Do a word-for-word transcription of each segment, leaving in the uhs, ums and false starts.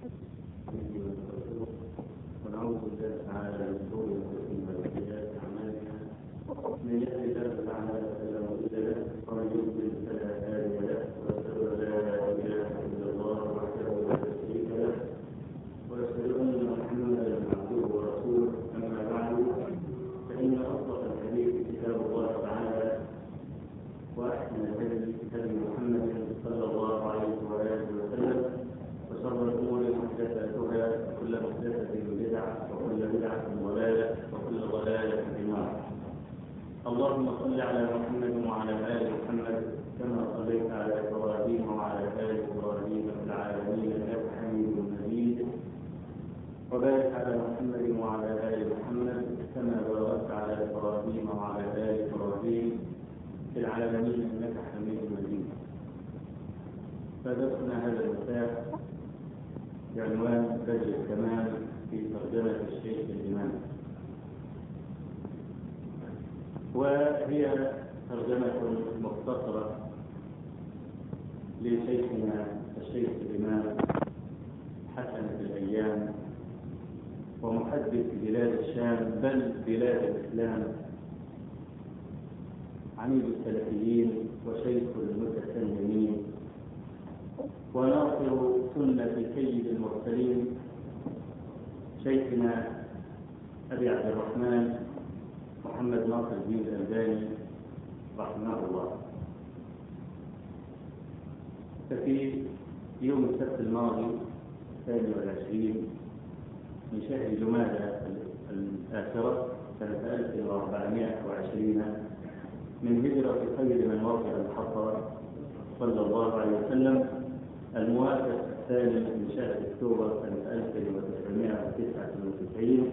ونعوذ بالله تعالى من شرور انفسنا وسيئات اعمالنا من يهد الله تعالى فلا مضل له ومن يضلل فلا هادي له واشهد ان لا اله الا الله وحده لا شريك له واشهد ان محمدا عبده ورسوله اما بعد فان اصدق الحديث كتاب الله تعالى واحسن الهدي هدي محمد صلى الله عليه واله وسلم وشر الامور محدثاتها وكل محدثه بدعه وكل بدعه ضلاله وكل ضلاله في النار. اللهم صل على محمد وعلى ال محمد كما صليت على ابراهيم وعلى ال ابراهيم في العالمين انك حميد مجيد، وبارك على محمد وعلى ال محمد كما باركت على ابراهيم وعلى ال ابراهيم في العالمين انك حميد مجيد. فدرسنا هذا المساء بعنوان بدء الكمال في ترجمة الشيخ الإمام، وهي ترجمة مختصرة لشيخنا الشيخ الإمام حسن الأيام، ومحدث بلاد الشام بل بلاد الإسلام، عميد السلفيين وشيخ المتسننين وناصر سنة سيد المرسلين شيخنا أبي عبد الرحمن محمد ناصر الدين الألباني رحمه الله. ففي يوم السبت الماضي الثاني والعشرين من شهر جمادى الآخرة سنة ألف وأربعمائة وعشرين من هجرة خير من وقع الحصر صلى الله عليه وسلم، الموافق الثاني من شهر اكتوبر سنة ألف وتسعمائة وتسعة وتسعين،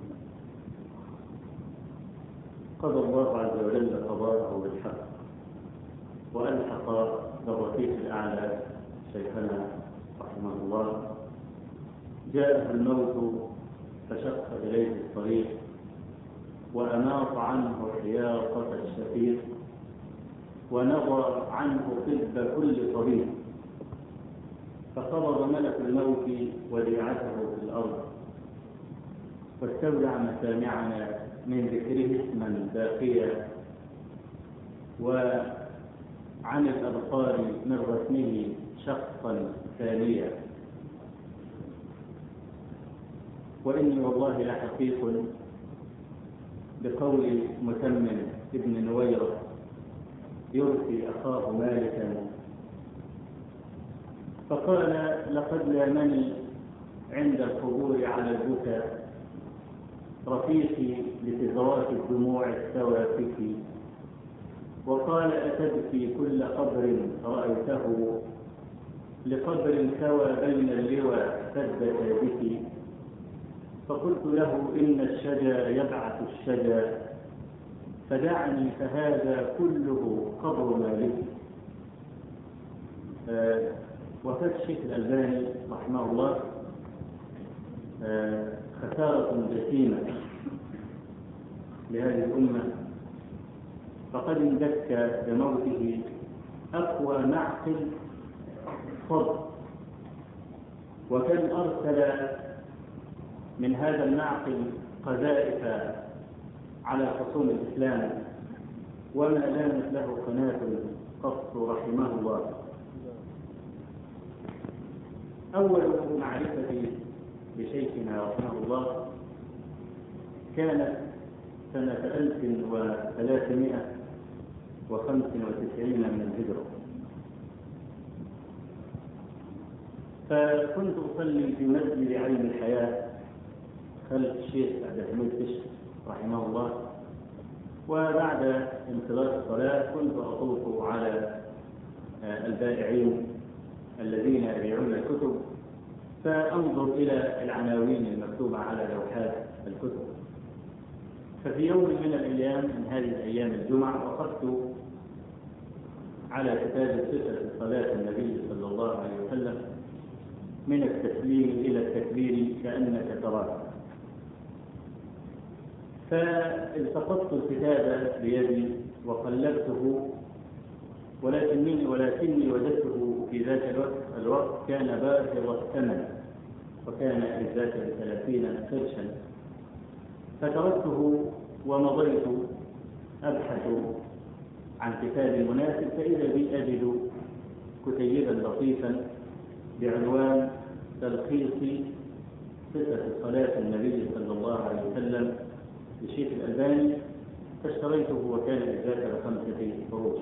قضى الله عز وجل قضاءه بالحق وألحق بالرفيق الأعلى شيخنا رحمه الله. جاءه الموت فشق إليه الطريق وأناط عنه حياقة الشفيق ونظر عنه طب كل طبيب، فقبض ملك الموت وديعته في الأرض واستودع مسامعنا من ذكره اسما باقيا، وعن الأبصار من رسمه شخصا ثانيا. وإني والله لحقيق بقول متمم ابن نويرة يرثي أخاه مالكا، فقال لقد لامني عند الحضور على البكاء رفيقي لتزوات الدموع السوافك، وقال أتبكي كل قبر رأيته لقبر سوى بين اللوى ثبت بك، فقلت له إن الشجا يبعث الشجا فدعني فهذا كله قبر مالك. آه وفاة الشيخ الألباني رحمه الله آه خسارة جسيمة لهذه الأمة، فقد اندك بموته أقوى معقل صد، وكان أرسل من هذا المعقل قذائف على خصوم الإسلام وما لامت له قناة قط رحمه الله. أول معرفتي بشيخنا رحمه الله كانت سنة ألف وثلاثمائة وخمس وتسعين من الهجرة، فكنت أصلي في مسجد عين الحياة خلف الشيخ عبد الحميد فشت رحمه الله، وبعد انطلاق الصلاة كنت أطوف على البائعين الذين يبيعون الكتب فأنظر إلى العناوين المكتوبة على لوحات الكتب. ففي يوم من الأيام من هذه الأيام الجمعة وقفت على كتاب صفة صلاة النبي صلى الله عليه وسلم من التسليم إلى التكبير كأنك تراه، فالتقطت الكتاب بيدي وقلبته، ولكني ولكني وجدته في ذاك الوقت الوقت كان باهظ الثمن وكان إذ ذاك بثلاثين قرشا، فتركته ومضيت أبحث عن كتاب مناسب، فإذا بي أجد كتيبا لطيفا بعنوان تلخيص صفة صلاة النبي صلى الله عليه وسلم للشيخ الألباني، فاشتريته وكان إذ ذاك بخمسة قروش.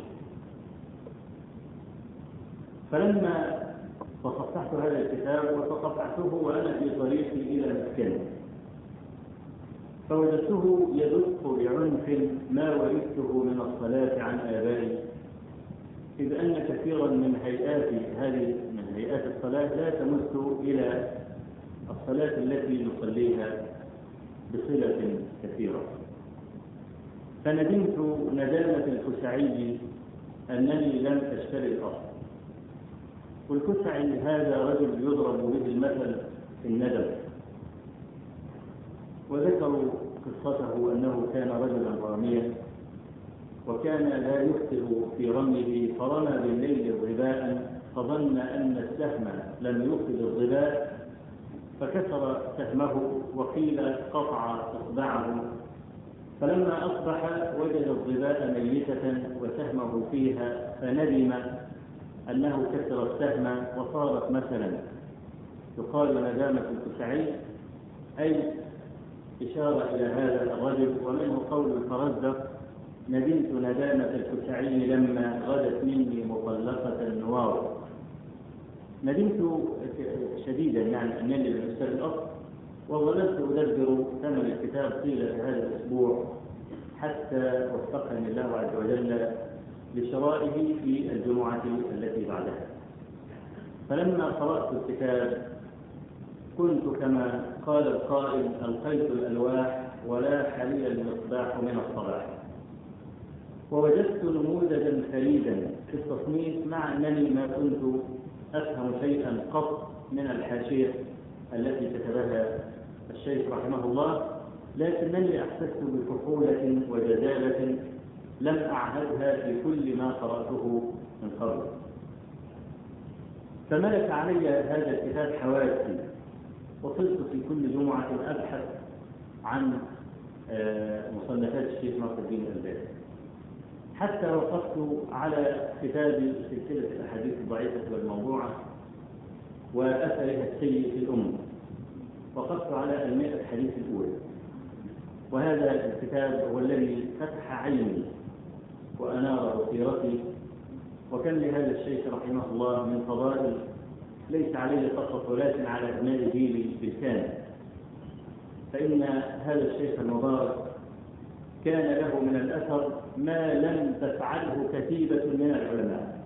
فلما تصفحت هذا الكتاب وتصفحته وأنا في طريقي إلى مسكني، فوجدته يدق بعنف ما ورثته من الصلاة عن آبائي، إذ أن كثيرا من هيئات هذه من هيئات الصلاة لا تمس إلى الصلاة التي نصليها بصلة كثيرة. فندمت ندامة الكسعي أنني لم أشتري الأصل. والكسعي هذا رجل يضرب به المثل في الندم، وذكروا قصته أنه كان رجلا راميا، وكان لا يخطئ في رميه، فرمى بالليل ظباء فظن أن السهم لم يخطئ الظباء فكسر سهمه، وقيل قطع إصبعه، فلما أصبح وجد الظباء ميتة وسهمه فيها، فندم أنه كسر السهم وصارت مثلا. يقال ندامة الكسعي، أي إشارة إلى هذا الرجل. ومنه قول الفرزدق: ندمت ندامة الكسعي لما غدت مني مطلقة النوار. ندمت شديدا يعني أنني لم أشتري الأصل، وظللت أدبر ثمن الكتاب طيلة هذا الأسبوع حتى وفقني الله عز وجل لشرائه في الجمعة التي بعدها. فلما قرأت الكتاب كنت كما قال القائل: ألقيت الألواح ولاح لي المصباح من الصباح. ووجدت نموذجا فريدا في التصنيف، مع أنني ما كنت أفهم شيئا قط من الحاشية التي كتبها الشيخ رحمه الله، لكنني أحسست بفحولة وجزالة لم أعهدها في كل ما قرأته من قبل. فملك علي هذا الكتاب حواسي، وصلت في كل جمعة أبحث عن مصنفات الشيخ ناصر الدين الألباني، حتى وقفت على كتاب سلسلة الأحاديث الضعيفة والموضوعة وأثرها السيء في الأمة، وقفت على المئة حديث الأولى. وهذا الكتاب هو الذي فتح عيني وأنار بصيرتي، وكان لهذا الشيخ رحمه الله من فضائل ليس عليه فقط ولكن على أبناء جيلي بالكامل. فإن هذا الشيخ المبارك كان له من الأثر ما لم تفعله كتيبة من العلماء.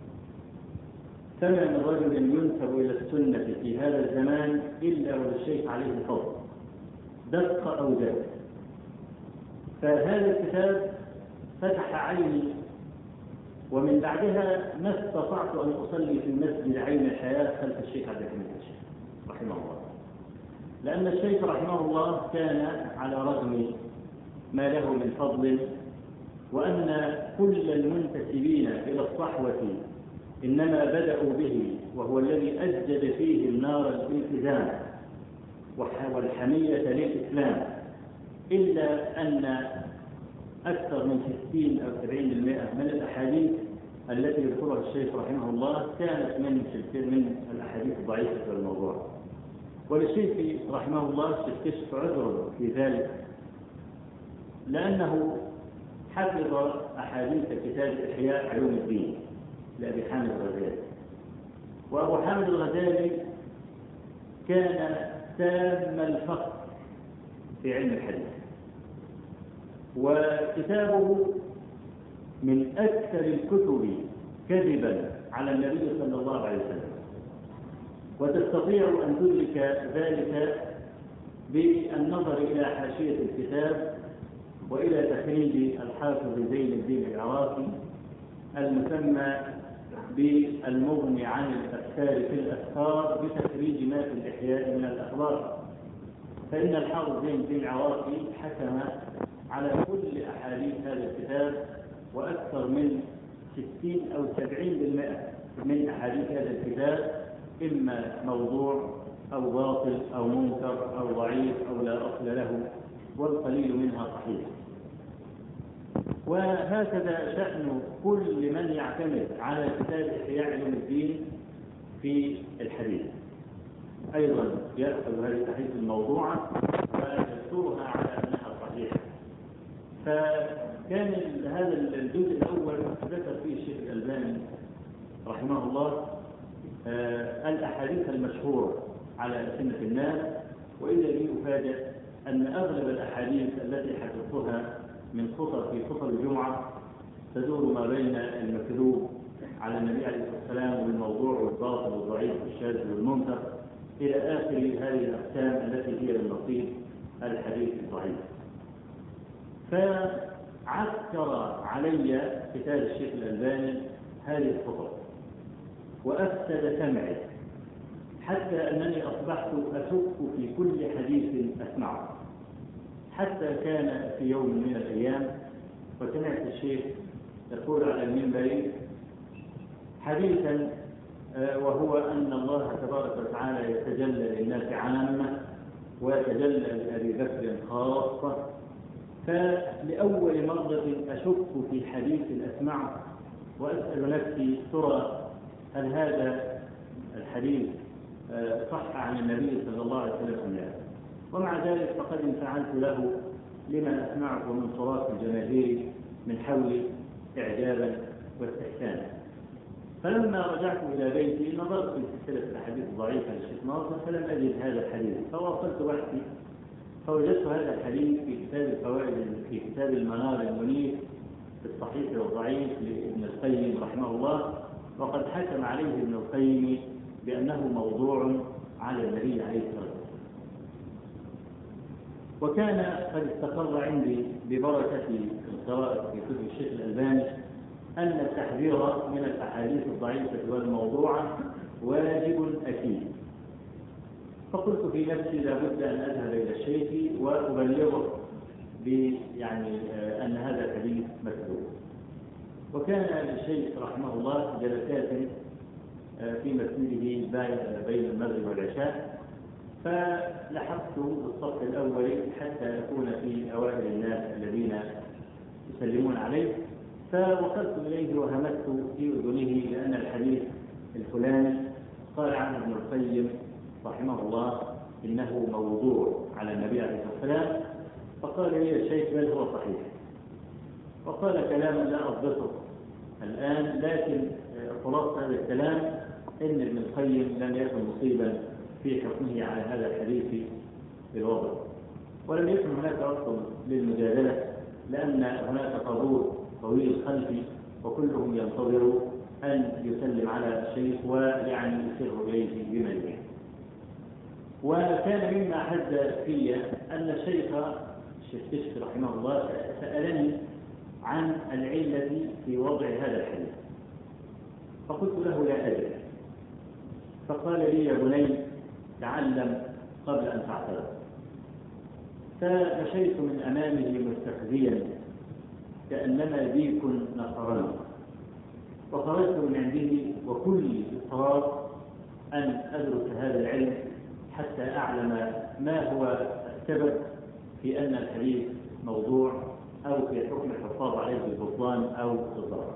فما من رجل ينسب إلى السنة في هذا الزمان إلا وللشيخ عليه فضل، دق أو زاد. فهذا الكتاب فتح عيني، ومن بعدها ما استطعت أن أصلي في المسجد عين الحياة خلف الشيخ عبد الحميد الشيخ رحمه الله، لأن الشيخ رحمه الله كان على رغم ما له من فضل، وأن كل المنتسبين إلى الصحوة إنما بدأوا به، وهو الذي أجد فيه النار الالتزام والحمية للإسلام، إلا أن أكثر من ستين أو سبعين بالمئة من الأحاديث التي يذكرها الشيخ رحمه الله كانت من من الأحاديث الضعيفة والموضوع. وللشيخ رحمه الله استكشف عذر في ذلك، لأنه حفظ أحاديث كتاب إحياء علوم الدين لأبي حامد الغزالي. وأبو حامد الغزالي كان تام الفقه في علم الحديث، وكتابه من أكثر الكتب كذبا على النبي صلى الله عليه وسلم، وتستطيع أن تدرك ذلك بالنظر إلى حاشية الكتاب وإلى تخريج الحافظ زين الدين العراقي المسمى بالمغني عن الأفكار في الأفكار بتخريج ما في الإحياء من الأخبار. فإن الحافظ زين الدين العراقي حكم على كل أحاديث هذا الكتاب، وأكثر من ستين أو سبعين بالمئة من أحاديث هذا الكتاب إما موضوع أو باطل أو منكر أو ضعيف أو لا أصل له، والقليل منها صحيح. وهكذا شأن كل من يعتمد على كتاب إحياء علوم الدين في الحديث، أيضا يأخذ هذه الأحاديث الموضوعة ويذكرها على أنها صحيحة. فكان هذا الجزء الأول ذكر فيه الشيخ الألباني رحمه الله الأحاديث المشهورة على ألسنة الناس، وإذا بي أفاجأ أن أغلب الأحاديث التي حدثتها من خطب في خطب الجمعة تدور ما بين المكذوب على النبي عليه الصلاة والسلام والموضوع والباطل والضعيف والشاذ والمنكر إلى آخر هذه الأقسام التي هي من نصيب الحديث الضعيف. فعسكر علي كتاب الشيخ الألباني هذه الخطب وأفسد سمعي، حتى أنني أصبحت أشك في كل حديث أسمعه. حتى كان في يوم من الأيام وسمعت الشيخ يقول على المنبر حديثا وهو أن الله تبارك وتعالى يتجلى للناس عامة ويتجلى لأبي بكر خاصة. فلأول مرة أشك في حديث أسمعه وأسأل نفسي ترى هل هذا الحديث صح عن النبي صلى الله عليه وسلم أم لا؟ ومع ذلك فقد انفعلت له لما أسمعه من صراط الجماهير من حولي إعجابا واستحسانا. فلما رجعت إلى بيتي نظرت في سلسلة الأحاديث الضعيفة للشيخ ناصر فلم أجد هذا الحديث، فواصلت بحثي فوجدت هذا الحديث في كتاب الفوائد في كتاب المنار المنير في الصحيح والضعيف لابن القيم رحمه الله، وقد حكم عليه ابن القيم بأنه موضوع على النبي عليه الصلاة والسلام. وكان قد استقر عندي ببركة القراءة في كتب الشيخ الألباني أن التحذير من الأحاديث الضعيفة والموضوعة واجب أكيد. فقلت في نفسي لابد أن أذهب إلى الشيخ وأبلغه يعني أن هذا الحديث مكذوب. وكان للشيخ رحمه الله جلسات في مسجده بين المغرب والعشاء، فلحقت بالصف الأول حتى أكون في أوائل الناس الذين يسلمون عليه، فوصلت إليه وهمست في أذنه لأن الحديث الفلاني قال عنه ابن القيم رحمه الله إنه موضوع على النبي عليه الصلاة والسلام. فقال لي الشيخ بل هو صحيح، وقال كلاما لا أضبطه الآن، لكن خلاصة هذا الكلام إن ابن القيم لم يكن مصيبا في حكمه على هذا الحديث بالوضع، ولم يكن هناك أصل للمجادلة، لأن هناك طابور طويل خلفي وكلهم ينتظر أن يسلم على الشيخ ويعني يسر إليه بما يريد. وكان مما حد في أن الشيخ الشيخ كشك رحمه الله سألني عن العلة في وضع هذا الحديث، فقلت له لا أدري. فقال لي يا بني تعلم قبل أن تعترض. فمشيت من أمامه مستخزيا كأنما ديك نصرني، وخرجت من عنده وكل إصرار أن أدرس هذا العلم حتى أعلم ما هو السبب في أن الحديث موضوع أو في حكم الحفاظ عليه بالبطلان أو بالضرر.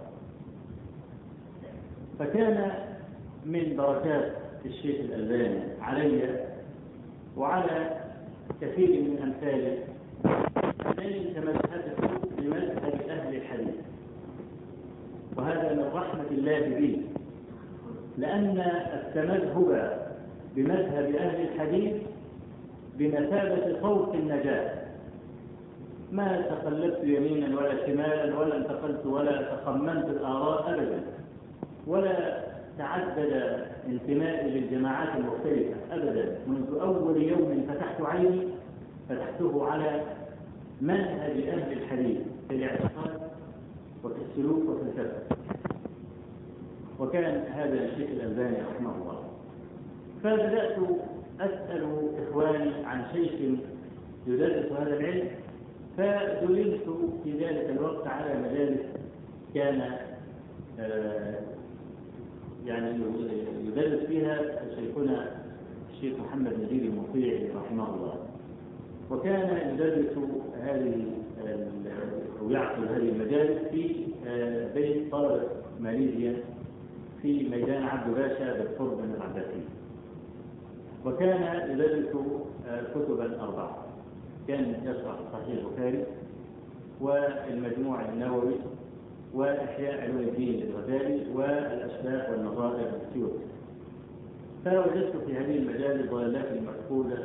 فكان من بركات الشيخ الألباني علي وعلى كثير من أمثاله أنني تمسكت بمذهب أهل الحديث، وهذا من رحمة الله به، لأن التمذهب بمذهب أهل الحديث بمثابة صوت النجاة. ما تقلبت يمينا ولا شمالا ولا انتقلت ولا تخمنت الآراء أبدا، ولا تعدد انتمائي للجماعات المختلفة أبدا. منذ أول يوم فتحت عيني فتحته على منهج أهل الحديث في الاعتقاد وفي السلوك وفي الفقه. وكان هذا الشيخ الألباني رحمه الله. فبدأت أسأل إخواني عن شيخ يدرس هذا العلم، فدللت في ذلك الوقت على مجالس كان يعني يدرس فيها شيخنا الشيخ محمد نجيب المطيع رحمه الله، وكان يدرس هذه أو يعقل هذه المجالس في بيت طلبة ماليزيا في ميدان عبد باشا بالقرب من العباسية. وكان يدرس كتبا أربعة، كان يشرح صحيح البخاري والمجموع النووي وإحياء علوم الدين الغزالي والأشباح والنظائر السيوطي. فوجدت في هذه المجال ضلالات مفقودة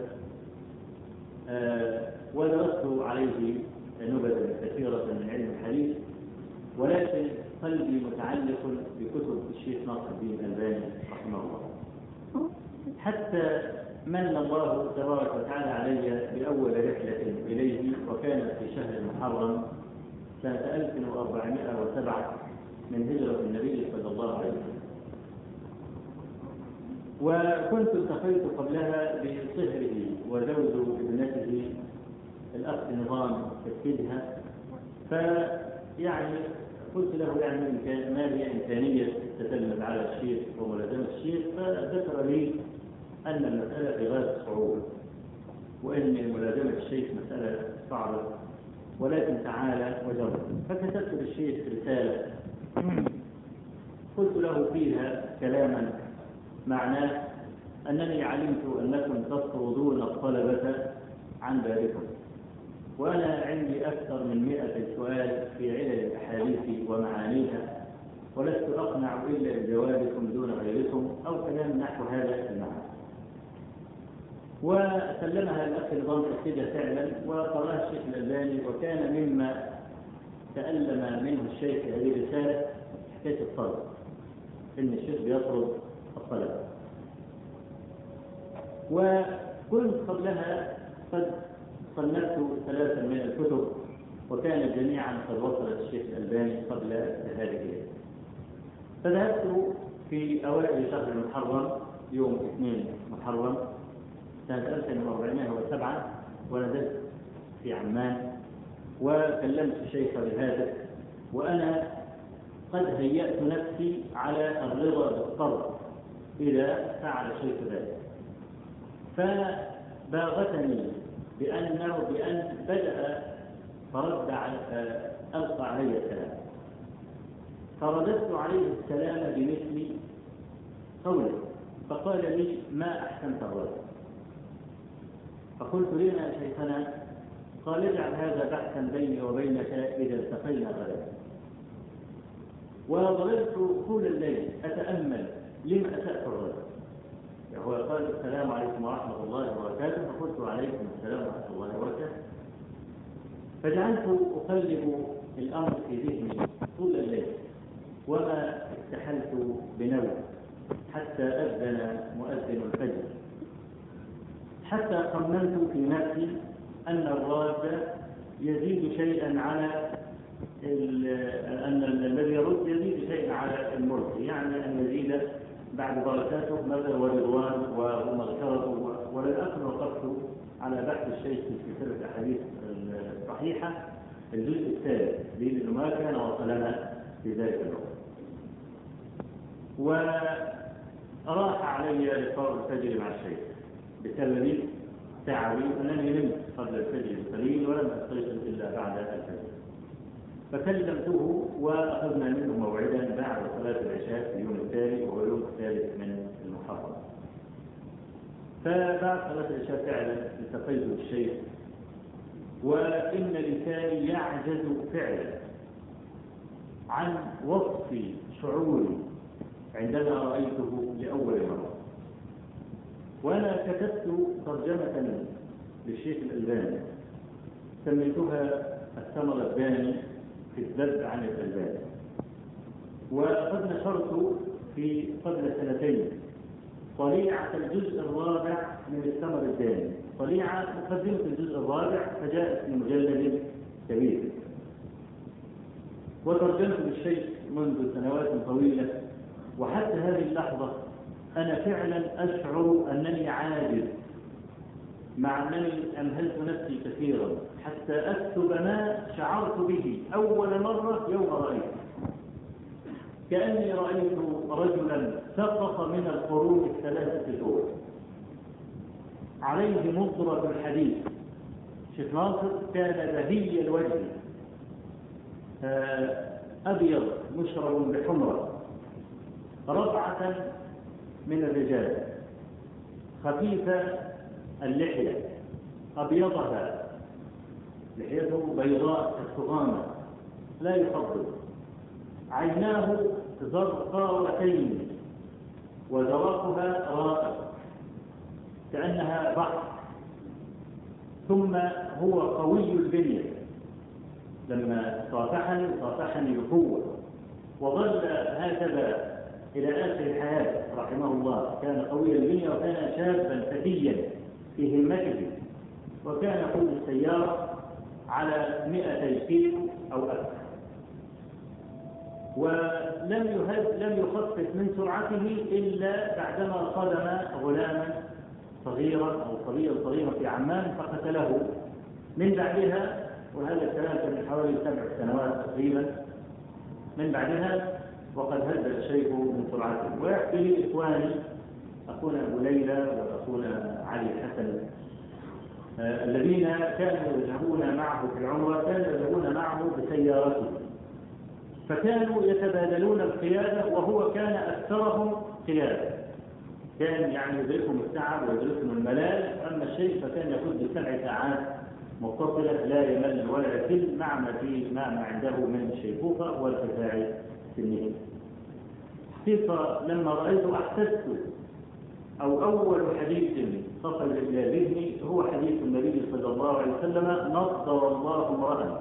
آه ودرست عليه نبذة كثيرة من علم الحديث، ولكن قلبي متعلق بكتب الشيخ ناصر الدين الألباني رحمه الله، حتى من الله تبارك وتعالى علي بأول رحلة إليه، وكانت في شهر المحرم سنة ألف وأربعمائة وسبعة من هجرة النبي صلى الله عليه وسلم. وكنت التقيت قبلها بصهره وزوج ابنته الأخ نظام تكفيدها، فيعني قلت له يعني ما هي إمكانية التتلمذ على الشيخ وملازمة الشيخ، فذكر لي أن المسألة في غاية الصعوبة، وأن ملازمة الشيخ مسألة صعبة، ولكن تعالى وجرب. فكتبت للشيخ رسالة قلت له فيها كلاما معناه أنني علمت أنكم تطردون الطلبة عن بابكم، وأنا عندي أكثر من مئة سؤال في علل الأحاديث ومعانيها، ولست أقنع إلا بجوابكم دون غيركم، أو كلام نحو هذا المعنى. وسلمها الأخ نظام تكفيدها فعلا، وقرأها الشيخ الألباني، وكان مما تألم منه الشيخ في هذه الرسالة حكاية الطلب، إن الشيخ بيطرد الطلبة. وكنت قبلها قد صنفت ثلاثا من الكتب، وكان جميعا قد وصلت الشيخ الألباني قبل ذهابه إليه. فذهبت في أوائل شهر المحرم يوم اثنين محرم سنة ألف وأربعمائة وسبعة، ونزلت في عمان وكلمت الشيخ بهذا، وأنا قد هيأت نفسي على الرضا بالطرد إذا فعل الشيخ ذلك. فباغتني بأنه بأن بدأ فرد ألقى علي السلام، فرددت عليه السلام بمثل قوله، فقال لي ما أحسنت الرد. فقلت لنا يا شيخنا، قال اجعل هذا بحثا بيني وبينك إذا التقينا غدا. وظللت طول الليل أتأمل لم أسأت الرد. هو قال السلام عليكم ورحمة الله وبركاته، فقلت عليكم السلام ورحمة الله وبركاته. فجعلت أقلب الأمر في ذهني طول الليل، وما استحلت بنوم حتى أذن مؤذن الفجر، حتى خمنت في نفسي أن الراد يزيد شيئا على أن الذي يرد يزيد شيئا على المرسي، يعني أن يزيد بعد بركاته مدى ورضوان ومغفرة. وللأخر وقفت على بحث الشيخ في سلسلة الأحاديث الصحيحة الجزء الثالث، لأنه ما كان وصلنا في ذلك الوقت. وراح علي لقاء الفجر مع الشيخ بسبب تعبي أنني نمت قبل الفجر بقليل ولم أستيقظ إلا بعد الفجر. فكلمته وأخذنا منه موعدا بعد صلاة العشاء في اليوم التالي، وهو اليوم الثالث من المحرم. فبعد صلاة العشاء فعلا التقيت بالشيخ، وإن لساني يعجز فعلا عن وصف شعوري عندما رأيته لأول مرة. وأنا كتبت ترجمة للشيخ الألباني سميتها الثمر الداني في الذب عن الألباني، وقد نشرت في قبل سنتين طليعة الجزء الرابع من الثمر الداني، طليعة مقدمة الجزء الرابع، فجاءت في مجلد كبير. وترجمت للشيخ منذ سنوات طويلة، وحتى هذه اللحظة أنا فعلا أشعر أنني عاجز، مع أنني أمهلت نفسي كثيرا حتى أكتب ما شعرت به أول مرة يوم رأيت، كأني رأيت رجلا سقط من القرون الثلاثة الأولى. عليه مضرة الحديد. شيخ ناصر كان بهي الوجه أبيض مشرب بحمرة، ربعة من الرجال، خفيف اللحية أبيضها، لحيته بيضاء كالسغامة لا يفضل، عيناه زرقاوتين وزرقها رائق كأنها بحر، ثم هو قوي البنية، لما صافحني صافحني بقوة، وظل هكذا إلى آخر الحياة رحمه الله. كان قوي البنية وكان شابا فتيا في همته، وكان يقود السيارة على مئتي كيلو أو أكثر، ولم يهد لم يخفف من سرعته إلا بعدما صدم غلاما صغيرا أو صبيا صغيرا في عمان فقتله. من بعدها، وهذا الكلام كان من حوالي سبع سنوات تقريبا، من بعدها وقد هدد الشيخ من سرعته. ويحكي لي إخواني أخونا أبو ليلى وأخونا علي حسن آه الذين كانوا يذهبون معه في العمرة، كانوا يذهبون معه بسيارته، فكانوا يتبادلون القيادة، وهو كان أكثرهم قيادة، كان يعني يدركهم التعب ويدركهم الملال. أما الشيخ فكان يقود بسبع ساعات متصلة لا يمل ولا يكل، مع ما في ما عنده من الشيخوخة وارتفاع سنه. حقيقة لما رأيته أحسست، أو أول حديث صفل إلى ذهني هو حديث النبي صلى الله عليه وسلم: نصر الله امرأ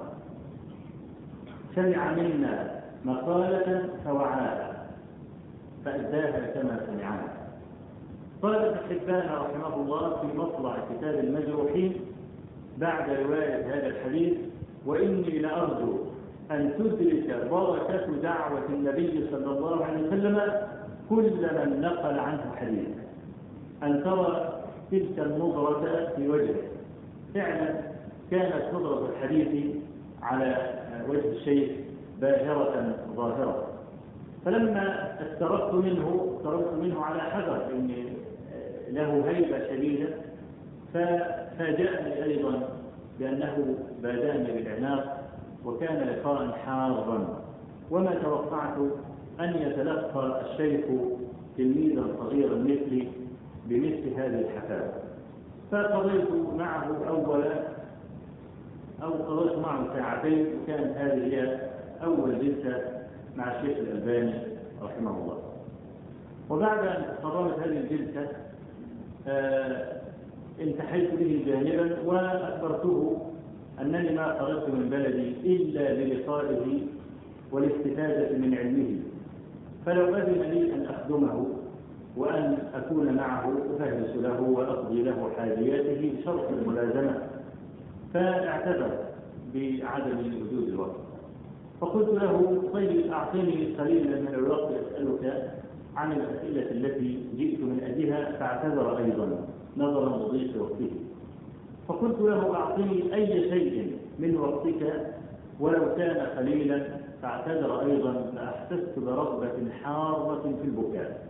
سمع منا مقالة فوعاها فأداها كما سمعها. قال ابن حبان رحمه الله في مطلع كتاب المجروحين بعد رواية هذا الحديث: وإني لأرجو أن تدرك بركة دعوة النبي صلى الله عليه وسلم كل من نقل عنه حديث، أن ترى تلك النظرة في وجهه. فعلا كانت نظرة الحديث على وجه الشيخ باهرة ظاهرة. فلما استردت منه استردت منه على حذر، إن له هيبة شديدة، ففاجأني أيضا بأنه باداني بالعناق، وكان لقاء حارا، وما توقعت أن يتلقى الشيخ تلميذا صغيرا مثلي بمثل هذه الحفاوة. فقضيت معه أولا أو قضيت معه ساعتين، وكانت هذه هي أول جلسة مع الشيخ الألباني رحمه الله. وبعد أن قضيت هذه الجلسة آه انتحيت به جانبا وأخبرته أنني ما خرجت من بلدي إلا للقائه والاستفادة من علمه، فلو أذن لي أن أخدمه وأن أكون معه أفهمس له وأقضي له حاجياته بشرط الملازمة. فاعتذر بعدم وجود الوقت، فقلت له: طيب أعطيني قليلا من الوقت أسألك عن الأسئلة التي جئت من أجلها. فاعتذر أيضا نظرا لضيق وقته. فقلت له: أعطني أي شيء من وقتك ولو كان قليلا. فاعتذر أيضا، فأحسست برغبة حارة في البكاء،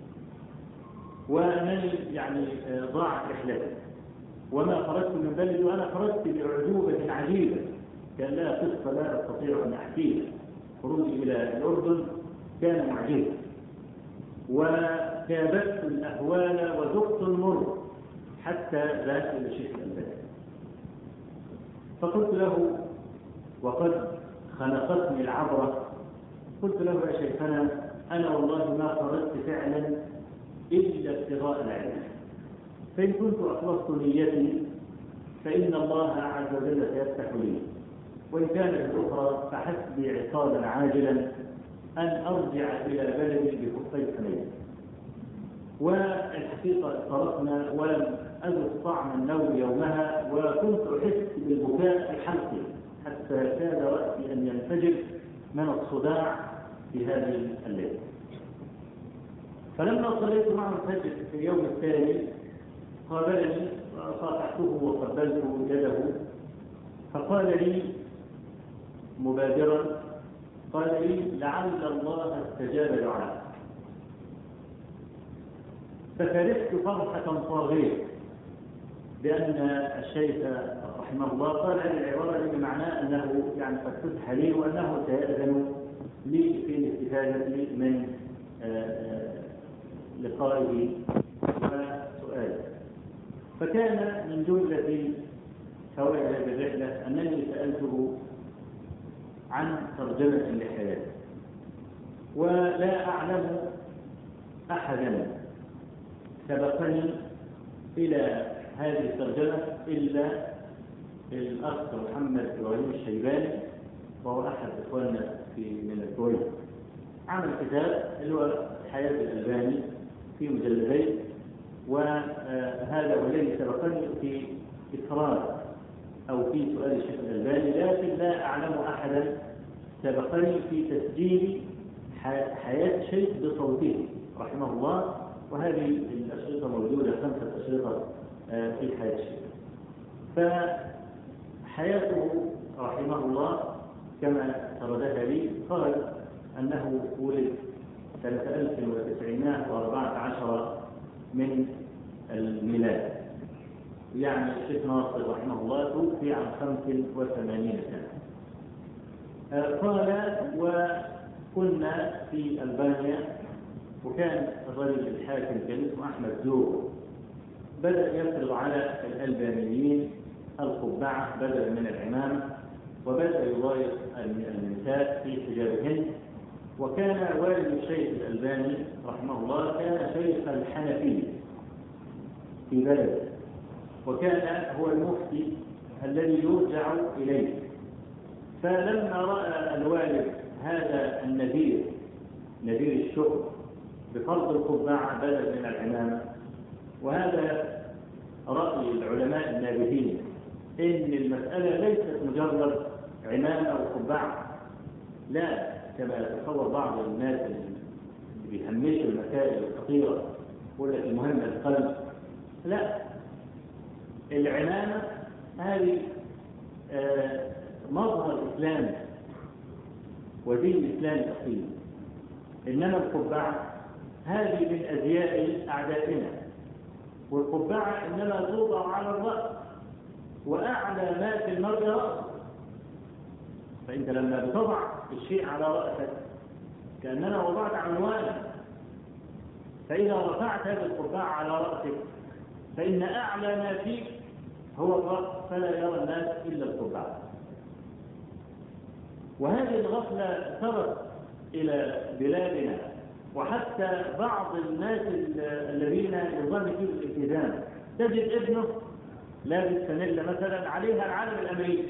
وأنني يعني ضاعت رحلتي وما خرجت من بلدي، وأنا خرجت بأعجوبة عجيبة كان لا قصة لا أستطيع أن أحكيها. خروجي إلى الأردن كان معجزا، وكابدت الأهوال وذقت المر حتى ذهبت إلى الشيخ الألباني. فقلت له وقد خنقتني العبرة، قلت له: يا شيخنا، أنا والله ما خرجت فعلا إلا ابتغاء العلم، فإن كنت أخلصت نيتي فإن الله عز وجل سيفتح لي، وإن كانت الأخرى فحسبي عقابا عاجلا أن أرجع إلى بلدي بخفي حنين. والحقيقة افترقنا ولم أذق طعم النوم يومها، وكنت أحس بالبكاء في حلقي حتى كاد رأسي أن ينفجر من الصداع في هذه الليلة. فلما صليت معه الفجر في اليوم التالي قابلني وصافحته وقبلت يده، فقال لي مبادرا، قال لي: لعل الله استجاب دعاءك. ففرحت فرحة طاغية، بأن الشيخ رحمه الله قال هذه العبارة اللي معناه أنه يعني قد فتح لي وأنه سيأذن لي في الاستفادة من لقائه وسؤاله. فكان من جملة فوائد هذه الرحلة أنني سألته عن ترجمة لحياته، ولا أعلم أحدا سبقني إلى هذه الترجمة إلا الأخ محمد إبراهيم الشيباني، وهو أحد إخواننا في من الكويت. عمل كتاب اللي هو حياة الألباني في مجلدين، وهذا والذي سبقني في إخراج أو في سؤال الشيخ الألباني، لكن لا أعلم أحدا سبقني في تسجيل حياة الشيخ بصوته رحمه الله. وهذه الأشرطة موجودة، خمسة أشرطة في حياة الشيخ. فحياته رحمه الله كما سردها لي قال أنه ولد سنة ألف وتسعمائة وأربعة عشر من الميلاد، يعني الشيخ ناصر رحمه الله توفي عن خمس وثمانين سنة. قال وكنا في ألبانيا، وكان الرجل الحاكم كان اسمه أحمد زور بدأ يفرض على الألبانيين القبعة بدلا من العمامة، وبدأ يضايق النساء في حجابهن. وكان والد الشيخ الألباني رحمه الله كان شيخ الحنفية في بلده، وكان هو المفتي الذي يرجع إليه. فلما رأى الوالد هذا النذير نذير الشكر بفرض القبعة بدل من العمامة، وهذا رأي العلماء النابهين إن المسألة ليست مجرد عمامة أو قبعة، لا كما يتصور بعض الناس اللي بيهمشوا المسائل الخطيرة يقول لك المهم القلب. لا، العمامة هذه آه مظهر إسلامي ودين إسلامي أصيل، إنما القبعة هذه من أزياء أعدائنا، والقبعة إنما توضع على الرأس، وأعلى ما في المرء رأسه. فأنت لما بتضع الشيء على رأسك كأننا وضعت عنوانا، فإذا رفعت هذه القبعة على رأسك فإن أعلى ما فيك هو الرأس، فلا يرى الناس إلا القبعة. وهذه الغفلة سرت إلى بلادنا، وحتى بعض الناس الذين يظن فيه الالتزام تجد ابنه لابس فانيلا مثلا عليها العلم الأمريكي،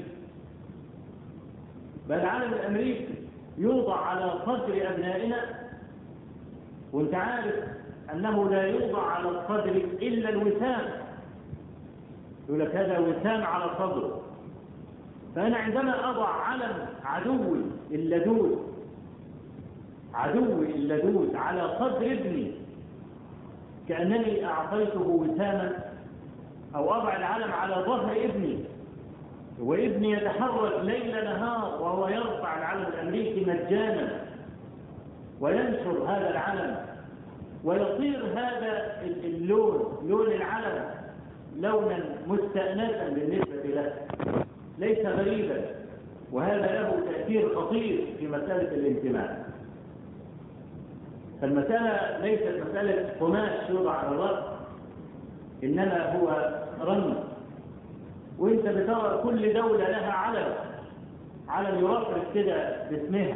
بل العلم الأمريكي يوضع على صدر أبنائنا، وانت عارف أنه لا يوضع على الصدر إلا الوسام، يقول لك هذا وسام على صدره. فأنا عندما أضع علم عدوي اللدود عدوي اللدود على صدر ابني كأنني أعطيته وساما، أو أضع العلم على ظهر ابني وابني يتحرك ليل نهار وهو يرفع العلم الأمريكي مجانا وينشر هذا العلم، ويصير هذا اللون لون العلم لونا مستأنسا بالنسبة له، ليس غريبا، وهذا له تأثير خطير في مسألة الانتماء. فالمسألة ليست مسألة قماش يوضع على الرأس، إنما هو رمز. وانت بترى كل دولة لها علم علم يرفرف كده باسمها،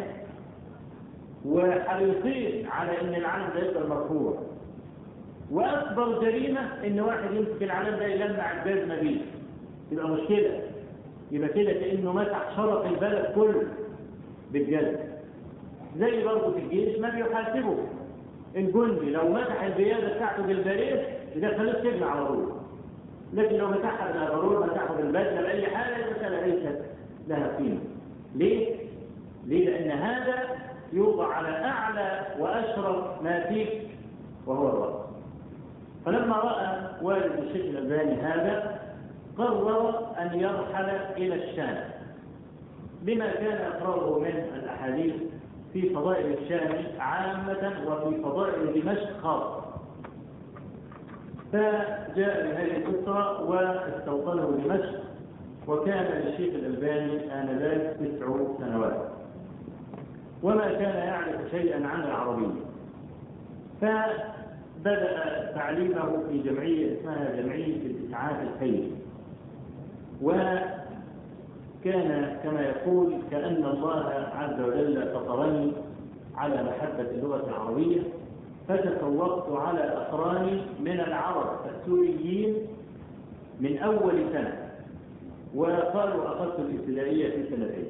وحريصين على ان العلم ده يفضل مرفوع. واكبر جريمة ان واحد يمسك العلم ده يلمع الجزمة بيه، يبقى مشكلة، يبقى كده كأنه مسح شرف البلد كله بالجزم. زي برضه في الجيش ما بيحاسبه الجندي لو مسح البيادة بتاعته بالبريد يبقى خليه سجن على طول، لكن لو مسحها بالأبرور مسحها بالبدلة بأي حاجة المسألة ليست لها قيمة. ليه؟ ليه؟ لأن هذا يوضع على أعلى وأشرف ما فيك وهو الرأس. فلما رأى والد الشيخ الألباني هذا قرر أن يرحل إلى الشام بما كان يقرأه من الأحاديث في فضائل الشام عامة وفي فضائل دمشق خاصة. فجاء من هذه الأسرة واستوطنه دمشق، وكان للشيخ الألباني آنذاك تسع سنوات، وما كان يعرف شيئا عن العربية. فبدأ تعليمه في جمعية اسمها جمعية الإسعاف الخير، وكان كما يقول كأن الله عز وجل فطرني على محبة اللغة العربية، فتفوقت على أقراني من العرب السوريين من أول سنة، وقالوا أخذت الابتدائية في سنتين،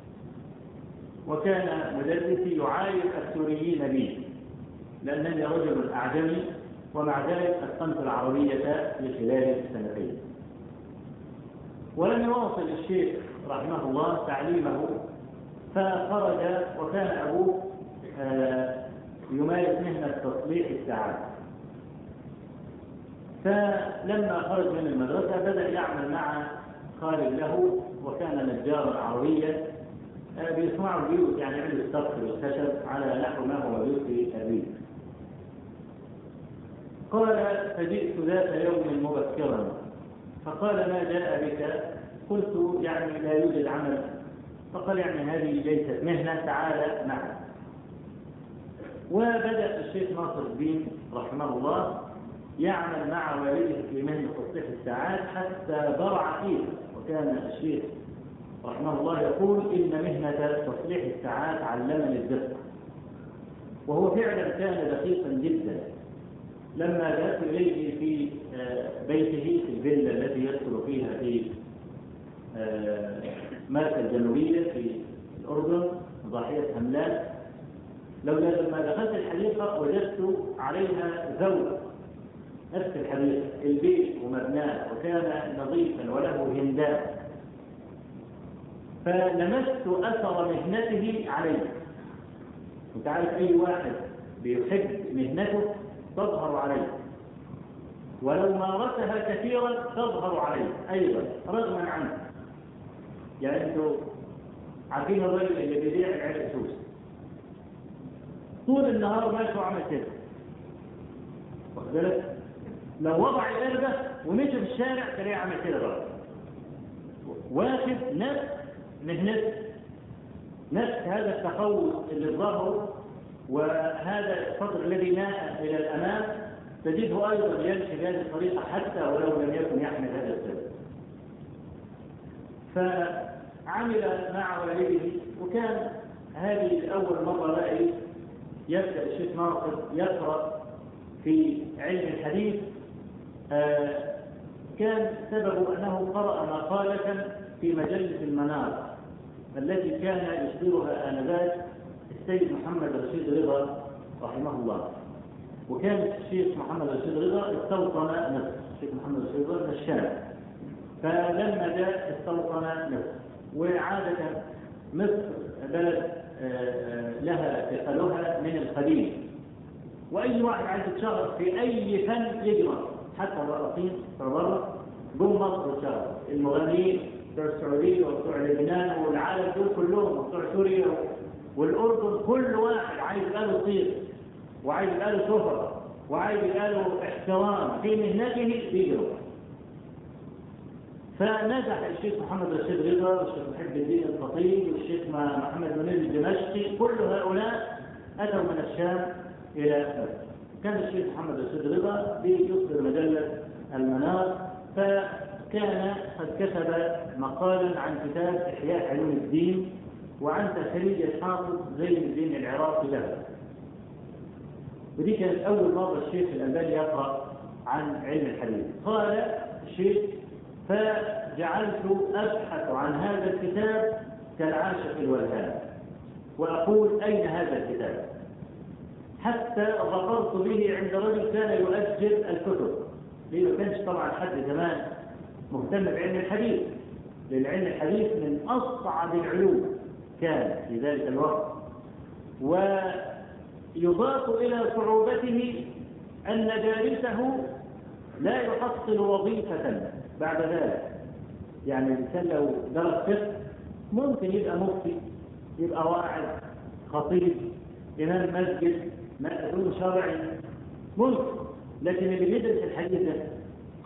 وكان مدرسي يعاير السوريين بي لأنني رجل أعجمي، ومع ذلك أتقنت العربية في خلال سنتين. ولم يواصل الشيخ رحمه الله تعليمه، فخرج وكان أبوه يمارس مهنة تصليح الساعات. فلما خرج من المدرسة بدأ يعمل مع خالد له، وكان نجارا عربيا بيصنعوا البيوت، يعني عملوا السقف والخشب على نحو ما هو بيوت أبيه. قال فجئت ذات يوم مبكرا فقال ما جاء بك؟ قلت يعني لا يوجد عمل. فقال يعني هذه ليست مهنة، تعال معنا. وبدأ الشيخ ناصر الدين رحمه الله يعمل مع والده في مهنة تصليح الساعات حتى برع فيه. وكان الشيخ رحمه الله يقول إن مهنة تصليح الساعات علمني الدقة، وهو فعلا كان دقيقا جدا. لما ذهبت إليه في بيته في الفيلا التي يدخل فيها في ماكة الجنوبية في الأردن ضاحية هملان، لولا لما دخلت الحديقة وجدت عليها زوج نفس الحديقة، البيت ومبناه، وكان نظيفا وله هنداء، فلمست أثر مهنته عليه. انت عارف أي واحد بيحب مهنته تظهر عليه، ولو مارسها كثيرا تظهر عليه أيضا رغما عنه. يعني انتوا عارفين الرجل اللي بيبيع العرق سوس طول النهار ماشي وعمل كده، واخد بالك؟ لو وضع القربة ومشي في الشارع تلاقيه عمل كده برضه، واخد نفس مهنته، نفس هذا التخوف اللي ظهره وهذا الفضل الذي ناء إلى الأمام، تجده أيضا يمشي بهذه الطريقة حتى ولو لم يكن يحمل هذا السبب. فعمل مع والده، وكان هذه أول مرة بقى يبدأ الشيخ ناصر يقرأ في علم الحديث. آه كان سببه أنه قرأ مقالة في مجلة المنار التي كان يصدرها آنذاك السيد محمد رشيد رضا رحمه الله. وكان الشيخ محمد رشيد رضا استوطن مصر، الشيخ محمد رشيد رضا من الشام، فلما جاء استوطن مصر. وعادة مصر بلد لها ثقلها من القديم، وأي واحد عايز يتشهر في أي فن يجرى، حتى الرقاصين بره جم مصر وشهر، المغنيين بتوع السعودية وبتوع لبنان والعالم دول كلهم وبتوع سوريا والأردن، كل واحد عايز يبقى له صيت وعايز يبقى له شهرة وعايز يبقى له احترام في مهنته بيجروا. فنجح الشيخ محمد رشيد رضا والشيخ محب الدين الخطيب والشيخ محمد منير الدمشقي، كل هؤلاء أتوا من الشام إلى مصر. كان الشيخ محمد رشيد رضا بيصدر مجلة المنار، فكان قد كتب مقالا عن كتاب إحياء علوم الدين وعن تخريج الحافظ زين الدين العراقي له. ودي كانت أول مرة الشيخ الألباني يقرأ عن علم الحديث. قال الشيخ فجعلت أبحث عن هذا الكتاب كالعاشق الولهان، وأقول أين هذا الكتاب، حتى ظفرت به عند رجل كان يؤجل الكتب، لأنه ما كانش طبعا حد زمان مهتم بعلم الحديث، لأن علم الحديث من أصعب العلوم كان في ذلك الوقت. ويضاف إلى صعوبته أن دارسه لا يحصل وظيفة بعد ذلك. يعني الإنسان لو درس فقه ممكن يبقى مفتي، يبقى واعظ، خطيب، إمام مسجد، مأذون شرعي، ممكن. لكن اللي بيدرس الحديث ده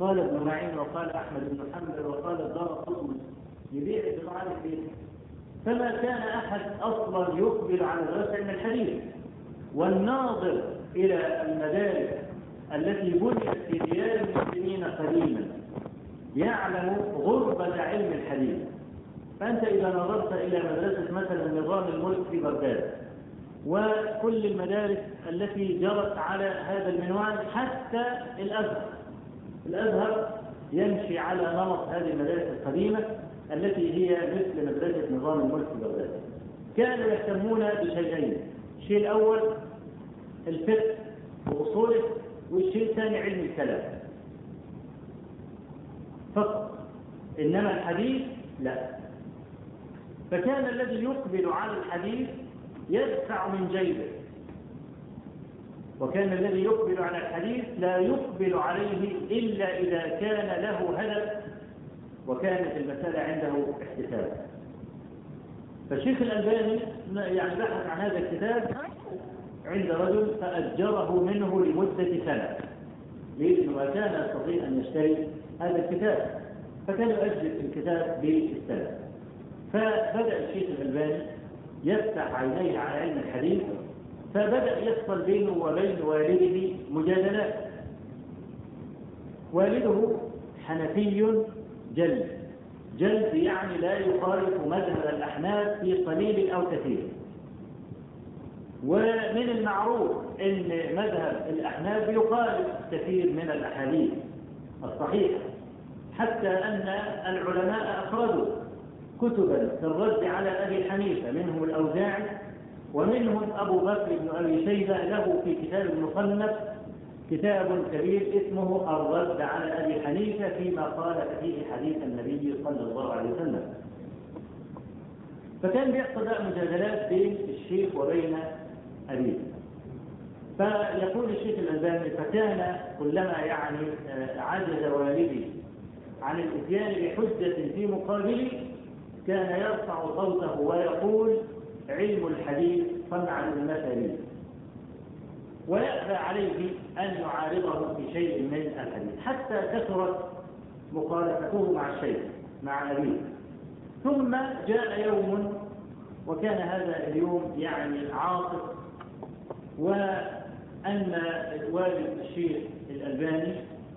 قال ابن معين وقال أحمد بن حنبل وقال الدارقطني يبيع بضاعة فيه. فما كان أحد أصلا يقبل على دراسة علم الحديث. والناظر إلى المدارس التي بنيت في ديار المسلمين قديما يعلم غربة علم الحديث. فأنت إذا نظرت إلى مدرسة مثلا نظام الملك في بغداد وكل المدارس التي جرت على هذا المنوال حتى الأزهر، الأزهر يمشي على نمط هذه المدارس القديمة التي هي مثل مدرسة نظام الملك في بغداد. كانوا يهتمون بشيئين: الشيء الأول الفقه وأصوله، والشيء الثاني علم الكلام فقط، إنما الحديث لا. فكان الذي يقبل على الحديث يدفع من جيبه، وكان الذي يقبل على الحديث لا يقبل عليه إلا إذا كان له هدف وكانت المسألة عنده احتساب. فالشيخ الألباني يعني بحث عن هذا الكتاب عند رجل فأجره منه لمدة سنة، لأنه ما كان يستطيع أن يشتري هذا الكتاب، فكان يؤجل الكتاب بالسنة. فبدأ الشيخ الألباني يفتح عينيه على علم الحديث، فبدأ يحصل بينه وبين والده مجادلات. والده حنفي جلد، جلد يعني لا يخالف مذهب الأحناف في قليل أو كثير. ومن المعروف أن مذهب الأحناف يخالف كثير من الأحاديث الصحيحة، حتى أن العلماء أخرجوا كتبا في الرد على أبي حنيفة، منهم الأوزاعي ومنهم أبو بكر بن أبي شيبة، له في كتاب المصنف كتاب كبير اسمه الرد على أبي حنيفة فيما قال فيه حديث النبي صلى الله عليه وسلم. فكان بيحصل مجادلات بين الشيخ وبين أبيه. فيقول الشيخ الألباني: فكان كلما يعني عجز والدي عن الاتيان بحجة في مقابلي كان يرفع صوته ويقول: علم الحديث صنع المثل، ويأبى عليه أن يعارضه في شيء من الحديث، حتى كثرت مخالفته مع الشيخ مع أبيه. ثم جاء يوم، وكان هذا اليوم يعني عاصف، وأن والد الشيخ الألباني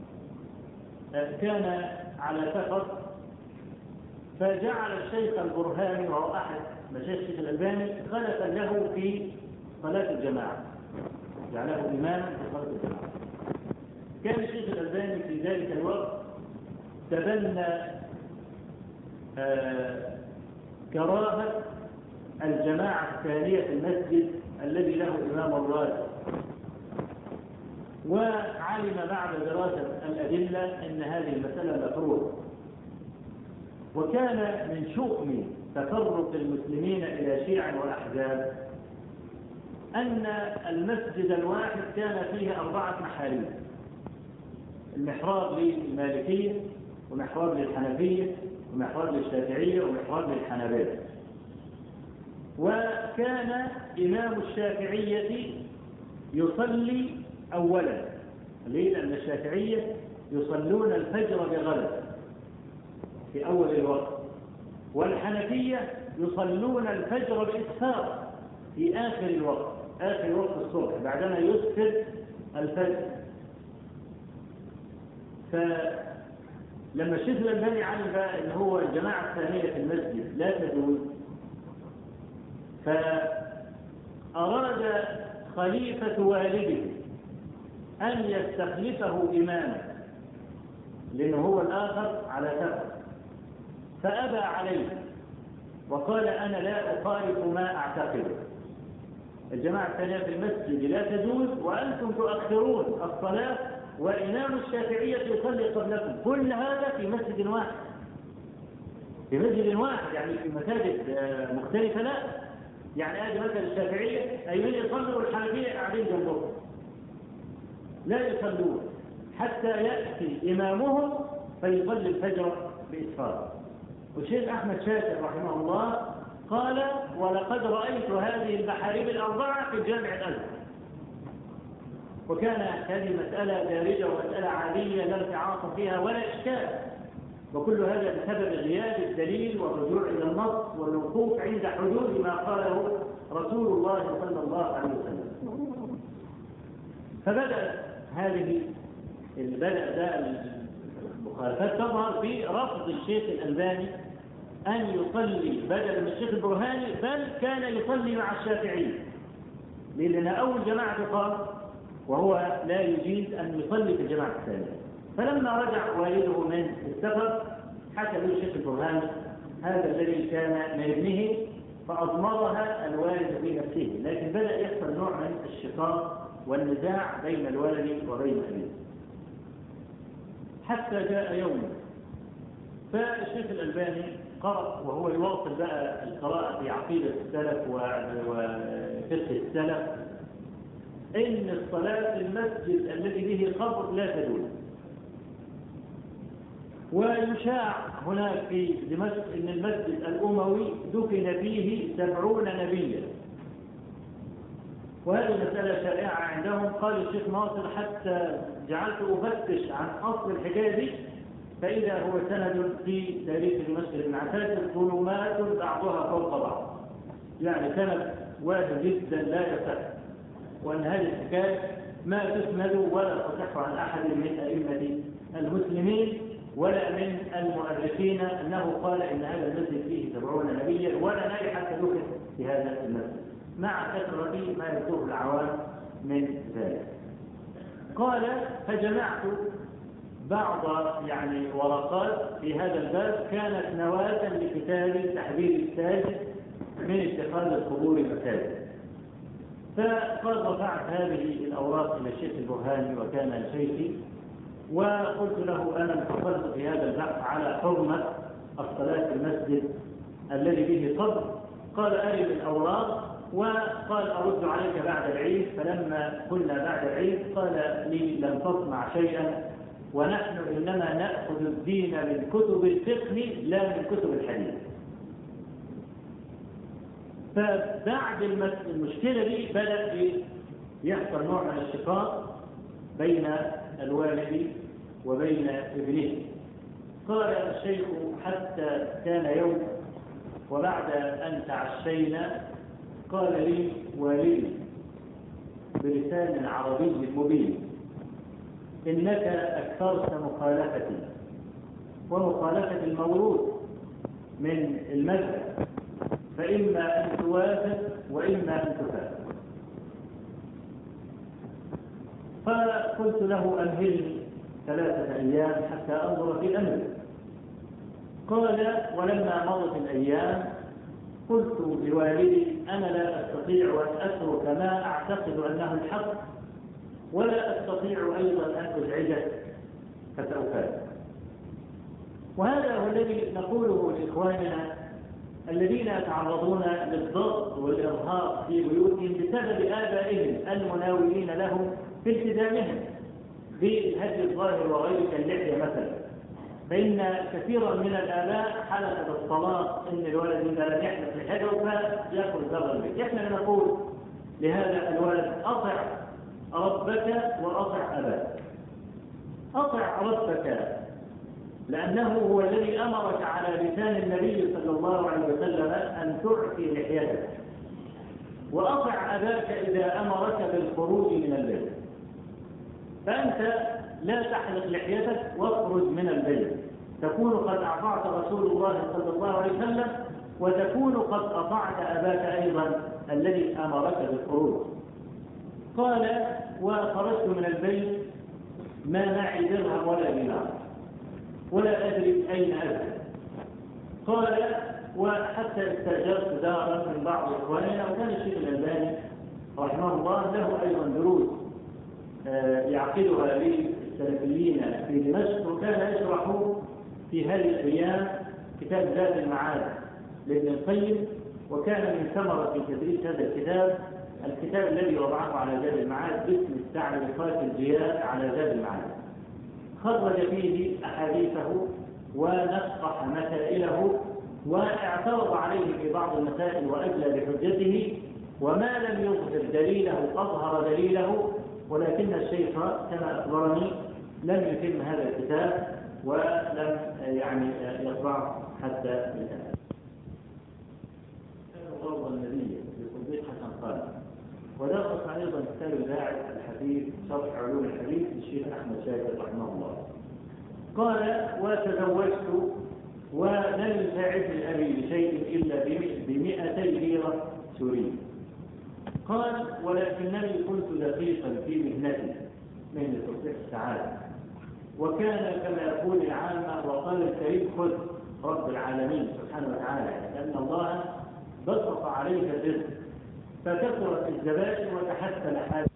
كان على سفر، فجعل الشيخ البرهاني وهو أحد مشايخ الشيخ الألباني خلفا له في صلاة الجماعة، جعله إماما في صلاة الجماعة. كان الشيخ الألباني في ذلك الوقت تبنى آه كراهة الجماعة الثانية في المسجد الذي له إمام الراتب، وعلم بعد دراسة الأدلة أن هذه المسألة مكروهة. وكان من شؤم تفرق المسلمين إلى شيع وأحزاب أن المسجد الواحد كان فيه أربعة محاريب: المحراب للمالكية، ومحراب للحنفية، ومحراب للشافعية، ومحراب للحنابلة. وكان إمام الشافعية يصلي أولا، لأن الشافعية يصلون الفجر بغلب في أول الوقت، والحنفية يصلون الفجر بإسفار في آخر الوقت، آخر وقت الصبح بعدما يسفر الفجر. فلما الشيخ الألباني علم بقى إن هو الجماعة الثانية في المسجد لا تجوز، فأراد خليفة والده أن يستخلفه إماما، لأنه هو الآخر على سفر، فأبى عليه وقال: أنا لا أخالف ما أعتقد، الجماعة الثانية في المسجد لا تجوز، وأنتم تؤخرون الصلاة وإمام الشافعية يصلي قبلكم، كل هذا في مسجد واحد، في مسجد واحد، يعني في مساجد مختلفة لا، يعني هذه مثل الشافعية أيمن يصلوا والحنفية قاعدين جنبهم، لا يصلون حتى يأتي إمامهم فيصلي الفجر بإسفار. والشيخ أحمد شاكر رحمه الله قال: ولقد رأيت هذه المحاريب الأربعة في جامع الأزهر. وكانت هذه مسألة دارجة ومسألة عادية لا انتعاص فيها ولا إشكال، وكل هذا بسبب غياب الدليل والرجوع إلى النص والوقوف عند حدود ما قاله رسول الله صلى الله عليه وسلم. فبدأ هذه اللي بدأ ده المخالفات تظهر في رفض الشيخ الألباني أن يصلي بدلا من الشيخ البرهاني، بل كان يصلي مع الشافعي، لأن أول جماعة قال وهو لا يجيز أن يصلي في الجماعة الثانية. فلما رجع والده من السفر حكى له الشيخ البرهاني هذا الذي كان من ابنه، فأضمرها الوالد في نفسه، لكن بدأ يحصل نوع من الشقاق والنزاع بين الولد وبين أبيه، حتى جاء يوم فالشيخ الألباني قرأ وهو يواصل بقى القراءة في عقيدة السلف وفقه السلف إن الصلاة في المسجد الذي به قبر لا تجوز. ويشاع هناك في دمشق إن المسجد الأموي دفن فيه سبعون نبيا، وهذه مسألة شائعة عندهم. قال الشيخ ناصر حتى جعلت أفتش عن أصل الحكاية دي فإذا هو سند في تاريخ دمشق بن عساكر ظلمات بعضها فوق بعض، يعني سند واحد جدا لا يصح، وأن هذه الحكاية ما تسند ولا تصح عن أحد من أئمة المسلمين ولا من المؤرخين أنه قال إن هذا المسجد فيه سبعون نبيا ولا نبي حتى دفن في هذا المسجد، مع كثرة ما يذكره العوام من ذلك. قال فجمعت بعض يعني ورقات في هذا الباب كانت نواة لكتاب تحذير الساجد من اتخاذ القبور مساجد. فقد رفعت هذه الأوراق إلى الشيخ البرهاني وكان شيخي، وقلت له أنا انتقلت في هذا البحث على حرمة الصلاة في المسجد الذي به قبر. قال أري الأوراق، وقال أرد عليك بعد العيد. فلما قلنا بعد العيد قال لي لم تصنع شيئا، ونحن إنما نأخذ الدين من كتب الفقه لا من كتب الحديث. فبعد المشكلة دي بدأ يحصل نوع من الشقاق بين الوالد وبين ابنه. قال الشيخ حتى كان يوم وبعد أن تعشينا قال لي والدي بلسان عربي مبين إنك أكثرت مخالفتي ومخالفة الموروث من المذهب، فإما أن توافق وإما أن تفارق. فقلت له أمهلني ثلاثة أيام حتى أنظر في أمري. قال ولما مضت الأيام قلت لوالدي أنا لا أستطيع أن أترك ما أعتقد أنه الحق، ولا أستطيع أيضا أن أزعجك فسأفارق. وهذا هو الذي نقوله لإخواننا الذين يتعرضون للضغط والإرهاق في بيوتهم بسبب آبائهم المناولين لهم في التزامهم بالهدي الظاهر وغيره كاللحية مثلا. فإن كثيرا من الآباء حلف بالطلاق إن الولد إذا لم يحدث لحده فيأكل ضرر البيت. إحنا نقول لهذا الولد أطع ربك وأطع أباك. أطع ربك لأنه هو الذي أمرك على لسان النبي صلى الله عليه وسلم أن تعفي لحيتك، وأطع أباك إذا أمرك بالخروج من البيت. فأنت لا تحلق لحيتك واخرج من البيت، تكون قد أطعت رسول الله صلى الله عليه وسلم، وتكون قد أطعت أباك أيضا الذي أمرك بالخروج. قال وخرجت من البيت ما معي درهم ولا دينار ولا أدري أين أذهب. قال وحتى استأجرت دارا من بعض إخواننا، وكان الشيخ الألباني رحمه الله له أيضا دروس يعقدها للسلفيين في دمشق، وكان يشرح في هذه الأيام كتاب زاد المعاد لابن القيم، وكان من ثمرة في تدريس هذا الكتاب الكتاب الذي وضعه على زاد المعاد باسم التعليقات الجياد على زاد المعاد. خرج فيه أحاديثه ونصح مسائله واعترض عليه في بعض المسائل وأجلى بحجته، وما لم يظهر دليله أظهر دليله، ولكن الشيخ كما أخبرني لم يتم هذا الكتاب ولم يعني يطبع حتى الآن. الروضة النبية لصديق حسن قال، ودرس أيضا كتاب الباعث الحديث شرح علوم الحديث للشيخ أحمد شاكر رحمه الله. قال: وتزوجت ولم يساعدني أبي بشيء إلا بمئتي ليرة سورية. قال: ولكنني كنت دقيقا في مهنتي من تصحيح السعادة، وكان كما يقول العامة وقال الكريم خذ رب العالمين سبحانه وتعالى، لأن الله بسط عليك الرزق فكثرت الزبائن وتحسن حالك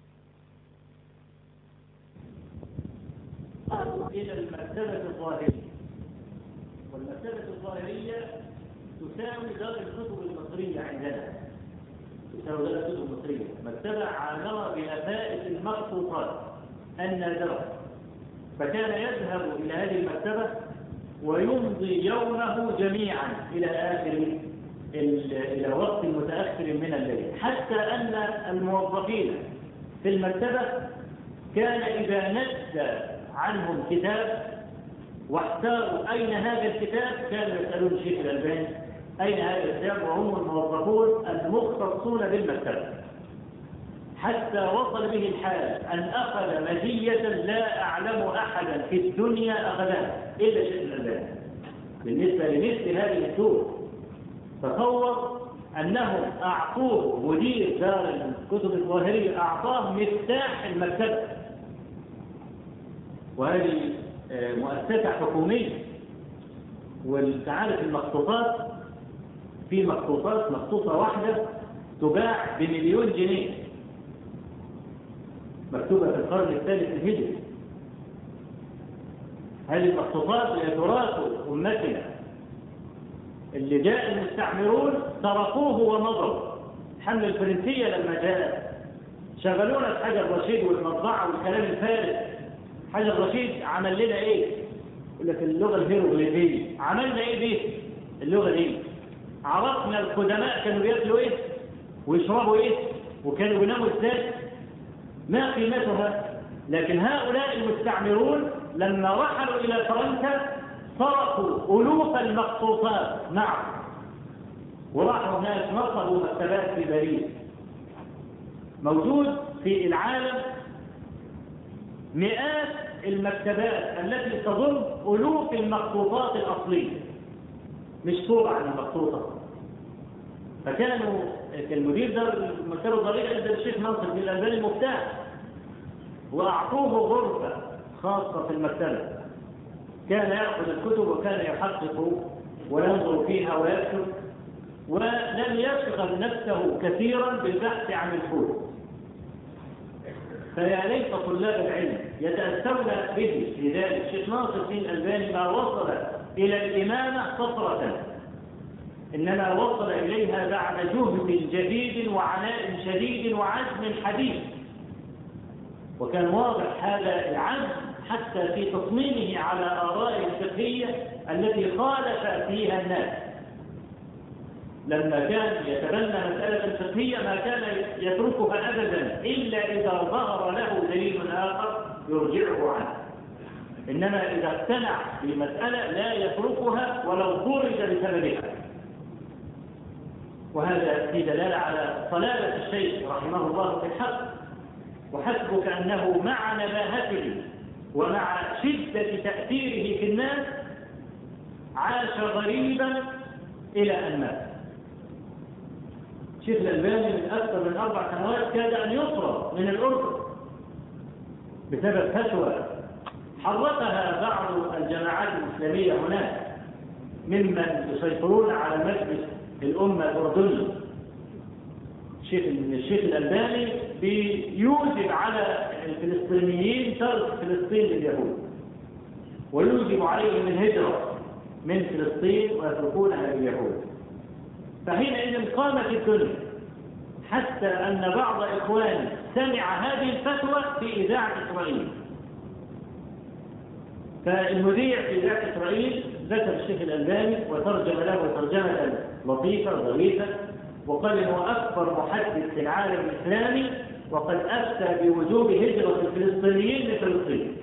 إلى المكتبة الظاهرية. والمكتبة الظاهرية تساوي دار الكتب المصرية عندنا، تساوي دار الكتب المصرية، مكتبة عامرة بنفائس المخطوطات النادرة. فكان يذهب إلى هذه المكتبة ويمضي يومه جميعا إلى آخر إلى وقت متأخر من الليل، حتى أن الموظفين في المكتبة كان إذا ندى عنهم كتاب واحتاروا أين هذا الكتاب كانوا يسألون الشيخ الألباني أين هذا الكتاب، وهم الموظفون المختصون بالمكتبة. حتى وصل به الحال أن أخذ مزية لا أعلم أحدا في الدنيا أخذها إلا الشيخ الألباني بالنسبة لمثل هذه الدور. تصور أنهم أعطوه مدير دار الكتب الظاهرية أعطاه مفتاح المكتبة، وهذه مؤسسة حكومية. والتعارف المخطوطات في مخطوطات مخطوطة واحدة تباع بمليون جنيه، مكتوبة في القرن الثالث الهجري. هذه المخطوطات هي تراث أمتنا. اللي جاء المستعمرون تركوه ومضوا. الحملة الفرنسية لما جاءت شغلونا في حجر رشيد والمطبعة والكلام الفارغ. حجر رشيد عمل لنا ايه؟ يقول لك اللغة الهيروغليفية. عملنا ايه دي؟ اللغة دي عرفنا القدماء كانوا بياكلوا ايه ويشربوا ايه وكانوا بيناموا ازاي، ما قيمتها. لكن هؤلاء المستعمرون لما رحلوا إلى فرنسا صرفوا ألوف المخطوطات معهم، وراحوا هناك نصبوا مكتبات في باريس. موجود في العالم مئات المكتبات التي تضم ألوف المخطوطات الأصلية، مش صورة عن المخطوطة. فكانوا المدير دار المكتبة الظاهرية ادى الشيخ ناصر بن الألباني المفتاح، وأعطوه غرفة خاصة في المكتبة. كان يأخذ الكتب وكان يحقق وينظر فيها ويكتب، ولم يشغل نفسه كثيرا بالبحث عن الحروف. فيا ليت طلاب العلم يتأسون به. لذلك الشيخ ناصر بن الألباني ما وصل إلى الإمامة سطرة، إنما وصل إليها بعد جهد جديد وعناء شديد وعزم حديث. وكان واضح هذا العزم حتى في تصميمه على آراء الفقهية التي خالف فيها الناس. لما كان يتبنى مسألة فقهية ما كان يتركها أبدا إلا إذا ظهر له دليل آخر يرجعه عنه، إنما إذا اقتنع بمسألة لا يتركها ولو خرج بسببها. وهذا في دلالة على صلابة الشيخ رحمه الله في الحق. وحسبك أنه مع نباهته ومع شدة تأثيره في الناس عاش غريبا إلى أن مات. الشيخ الألباني من أكثر من أربع سنوات كاد أن يطرد من الأردن بسبب فتوى حركها بعض الجماعات الإسلامية هناك ممن يسيطرون على مجلس الأمة الأردني. الشيخ الشيخ الألباني بيوجب على الفلسطينيين ترك فلسطين لليهود، ويوجب عليهم الهجرة من فلسطين ويتركونها لليهود. فحينئذ قامت الدنيا حتى أن بعض إخواني سمع هذه الفتوى في إذاعة إسرائيل. فالمذيع في إذاعة إسرائيل ذكر الشيخ الألباني وترجم له ترجمة لطيفة ظريفة، وقال إنه أكبر محدث في العالم الإسلامي وقد أفتى بوجوب هجرة الفلسطينيين لفلسطين.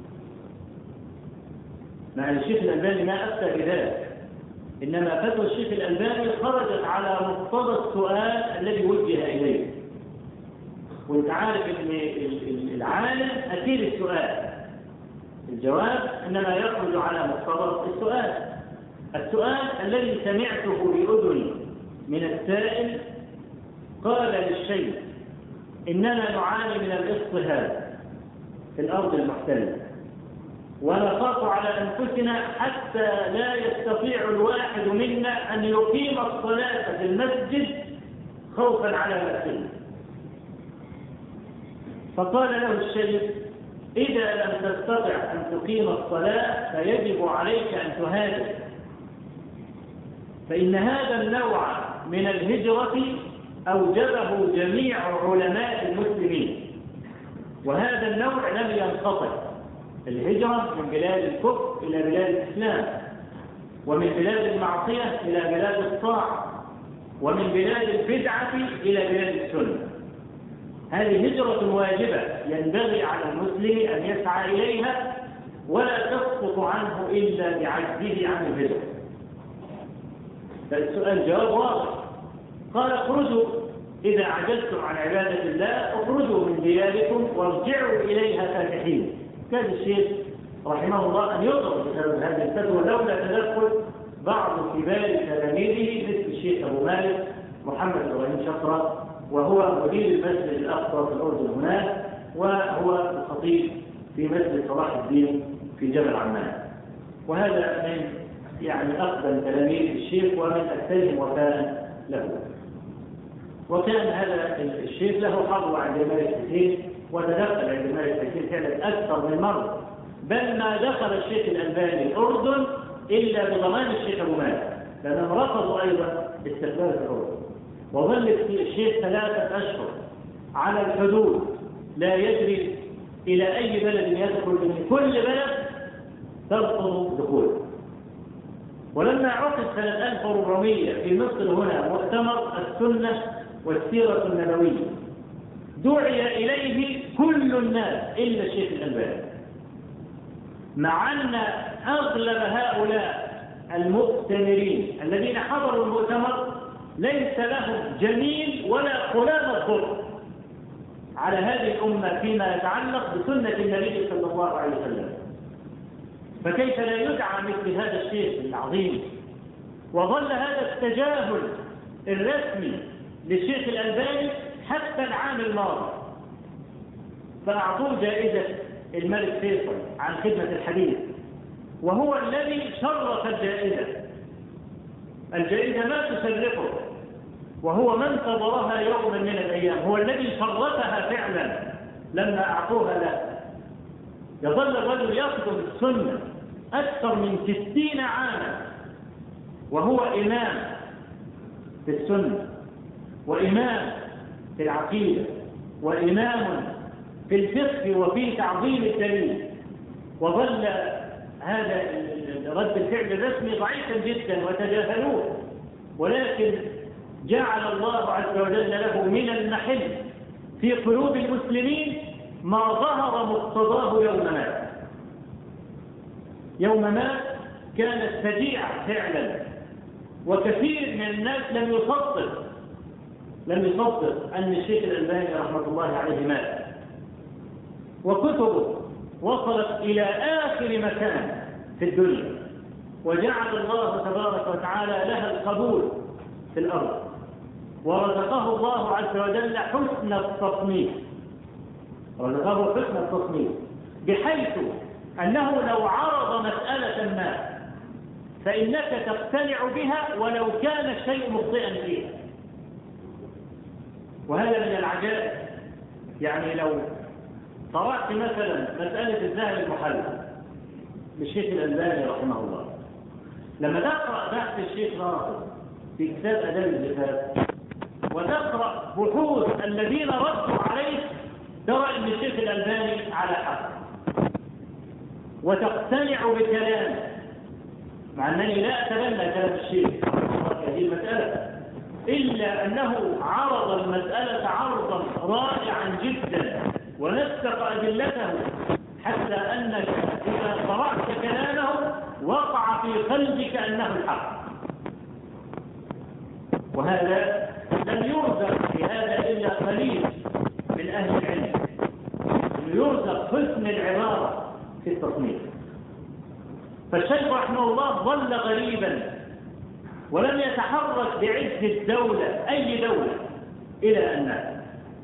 مع الشيخ الألباني ما أفتى بذلك، إنما فتوى الشيخ الألباني خرجت على مقتضى السؤال الذي وجه إليه. وانت عارف ان العالم أثير السؤال، الجواب إنما يخرج على مقتضى السؤال. السؤال الذي سمعته بأذني من السائل قال للشيخ: إننا نعاني من الاضطهاد في الأرض المحتلة، ونخاف على أنفسنا حتى لا يستطيع الواحد منا أن يقيم الصلاة في المسجد خوفا على نفسه. فقال له الشيخ: إذا لم تستطع أن تقيم الصلاة فيجب عليك أن تهاجر، فإن هذا النوع من الهجرة أوجبه جميع علماء المسلمين، وهذا النوع لم ينقطع. الهجرة من بلاد الكفر إلى بلاد الإسلام، ومن بلاد المعصية إلى بلاد الطاعة، ومن بلاد البدعة إلى بلاد السنة. هذه هجرة واجبة ينبغي على المسلم أن يسعى إليها، ولا تسقط عنه إلا بعجزه عن الهجرة. فالسؤال جواب واضح. قال: اخرجوا إذا عجزتم عن عبادة الله، اخرجوا من دياركم وارجعوا إليها فاتحين. كان الشيخ رحمه الله أن يضرب بسبب هذه الفتوى لولا تدخل بعض كبار تلاميذه مثل الشيخ أبو مالك محمد إبراهيم شقرة، وهو مدير المسجد الأقصى في الأردن هناك، وهو الخطيب في مسجد صلاح الدين في جبل عمان. وهذا من يعني أقدم تلاميذ الشيخ ومن أكثرهم وفاء له. وكان هذا الشيخ له حظ عند مالك كثير، وتدخل عند مالك كثير فعلا أكثر من مرة، بل ما دخل الشيخ الألباني الأردن إلا بضمان الشيخ أبو مالك، لأنهم رفضوا أيضا استقلال الأردن. وظل الشيخ ثلاثة أشهر على الحدود لا يدري إلى أي بلد يدخل، من كل بلد ترفض دخوله. ولما عقد سنة ألف وأربعمائة في مصر هنا مؤتمر السنة والسيرة النبوية، دعي إليه كل الناس إلا الشيخ الألباني، مع أن أغلب هؤلاء المؤتمرين الذين حضروا المؤتمر ليس لهم جميل ولا قلام الضر على هذه الأمة فيما يتعلق بسنة النبي صلى الله عليه وسلم. فكيف لا يدعى مثل هذا الشيخ العظيم؟ وظل هذا التجاهل الرسمي للشيخ الألباني حتى العام الماضي، فأعطوه جائزة الملك فيصل عن خدمة الحديث، وهو الذي شرف الجائزة. الجائزة ما تشرفه، وهو من انتظرها يوما من الأيام، هو الذي شرفها فعلا لما أعطوها له. يظل الرجل يخدم السنة أكثر من ستين عاما، وهو إمام في السنة، وإمام في العقيدة، وإمام في الفقه وفي تعظيم الدليل. وظل هذا رد الفعل الرسمي ضعيفا جدا وتجاهلوه، ولكن جعل الله عز وجل له من المحل في قلوب المسلمين ما ظهر مقتضاه يوم مات. يوم مات كانت فجيعة فعلا، وكثير من الناس لم يصدق لم يصدق أن الشيخ الألباني رحمة الله عليه مات. وكتبه وصلت إلى آخر مكان في الدنيا، وجعل الله تبارك وتعالى لها القبول في الأرض، ورزقه الله عز وجل حسن التصنيف رزقه حسن التصنيف بحيث أنه لو عرض مسألة ما فإنك تقتنع بها ولو كان الشيء مخطئا فيها. وهذا من العجائب. يعني لو طرحت مثلا مسألة الذهب المحلل للشيخ الألباني رحمه الله، لما تقرأ بحث الشيخ ناصر في كتاب أداب الزفاف وتقرأ بحوث الذين ردوا عليه، ترى أن الشيخ الألباني على حق وتقتنع بكلامه، مع أنني لا أتبنى كلام الشيخ في هذه المسألة، إلا أنه عرض المسألة عرضا رائعا جدا ونسق أدلته حتى أنك إذا قرأت كلامه وقع في قلبك أنه الحق. وهذا لم يرزق في هذا إلا قليل من أهل العلم، يرزق حسن العبارة في التصنيف. فالشيخ رحمه الله ظل غريبا ولم يتحرك بعز الدولة أي دولة إلى أن مات.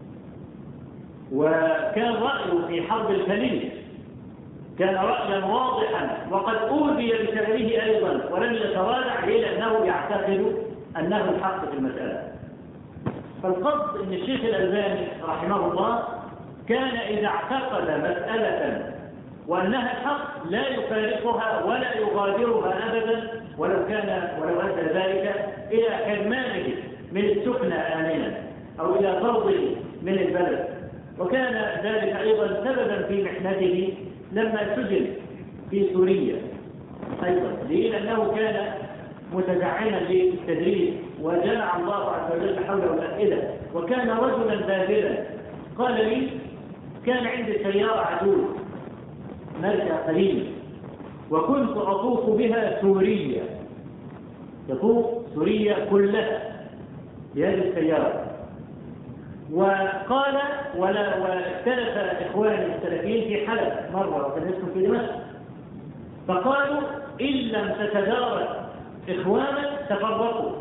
وكان رأيه في حرب الخليج كان رأيا واضحا وقد أوذي بسببه أيضا ولم يتراجع إلى أنه يعتقد أنه الحق في المسألة. فالقصد أن الشيخ الألباني رحمه الله كان إذا اعتقد مسألة وأنها الحق لا يفارقها ولا يغادرها أبدا ولو كان ولو أدى ذلك إلى حرمانه من السكنى آمنا أو إلى طرده من البلد. وكان ذلك أيضا سببا في محنته لما سجن في سوريا أيضا، لأنه كان متزعما للتدريس وجمع الله عز وجل حوله الأسئلة وكان رجلا باذلا. قال لي كان عندي سيارة عجوز ماركة قديمة وكنت أطوف بها سوريا، تطوف سوريا كلها بهذه السيارة. وقال ولا واختلف إخواني السلفيين في حلب مرة وكان اسمه في دمشق، فقالوا إن لم تتدارك إخوانا تفرقوا.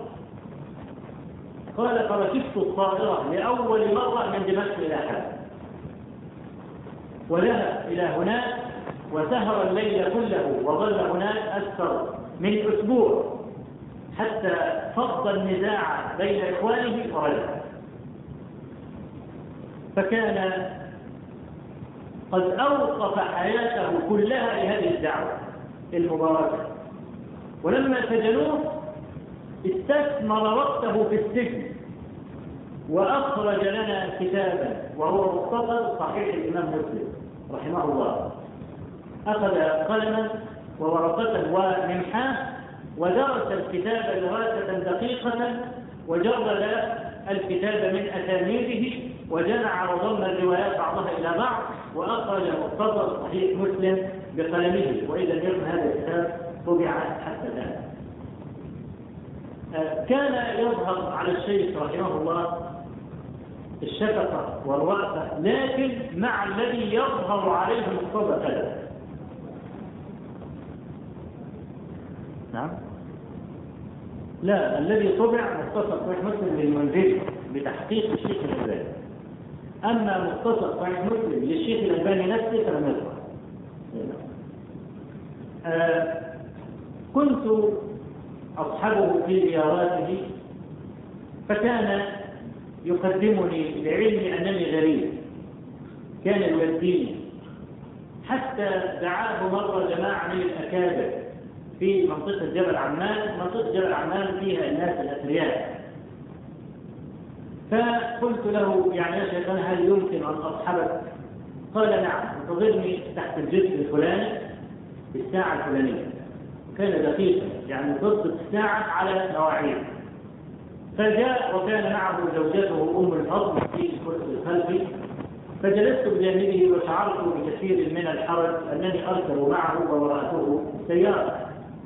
قال فركبت الطائرة لأول مرة من دمشق إلى حلب وذهب إلى هناك وسهر الليل كله وظل هناك أكثر من أسبوع حتى فض النزاع بين إخوانه ورجع. فكان قد أوقف حياته كلها لهذه الدعوة المباركة. ولما سجنوه استثمر وقته في السجن وأخرج لنا كتابا وهو مختصر صحيح الإمام مسلم رحمه الله. أخذ قلما وورقة وممحاه ودرس الكتاب دراسة دقيقة وجرد الكتاب من أسانيده وجمع وضم الروايات بعضها إلى بعض وأخرج مختصر صحيح مسلم بقلمه. وإذا يكن هذا الكتاب طبع حتى الآن. كان يظهر على الشيخ رحمه الله الشفقة والرأفة، لكن مع الذي يظهر عليه مقتضى الأدب. نعم؟ لا، الذي طبع مختصر صحيح مسلم للمنذري بتحقيق الشيخ الألباني. أما مختصر صحيح مسلم للشيخ الألباني نفسه فلم يظهر. آه كنت أصحبه في زياراته فكان يقدمني لعلم أنني غريب، كان يوديني حتى دعاه مرة جماعة من الأكابر في منطقة جبل عمان. منطقة جبل عمان فيها الناس الأثرياء، فقلت له يعني يا شيخنا هل يمكن أن أصحبك؟ قال نعم، انتظرني تحت الجسر الفلاني في الساعة الفلانية. كان دقيقا يعني ضبط الساعة على مواعيد. فجاء وكان معه زوجته أم الفضل في الكرسي الخلفي، فجلست بجانبه وشعرت بكثير من الحرج أنني أركب معه ووراءته السيارة.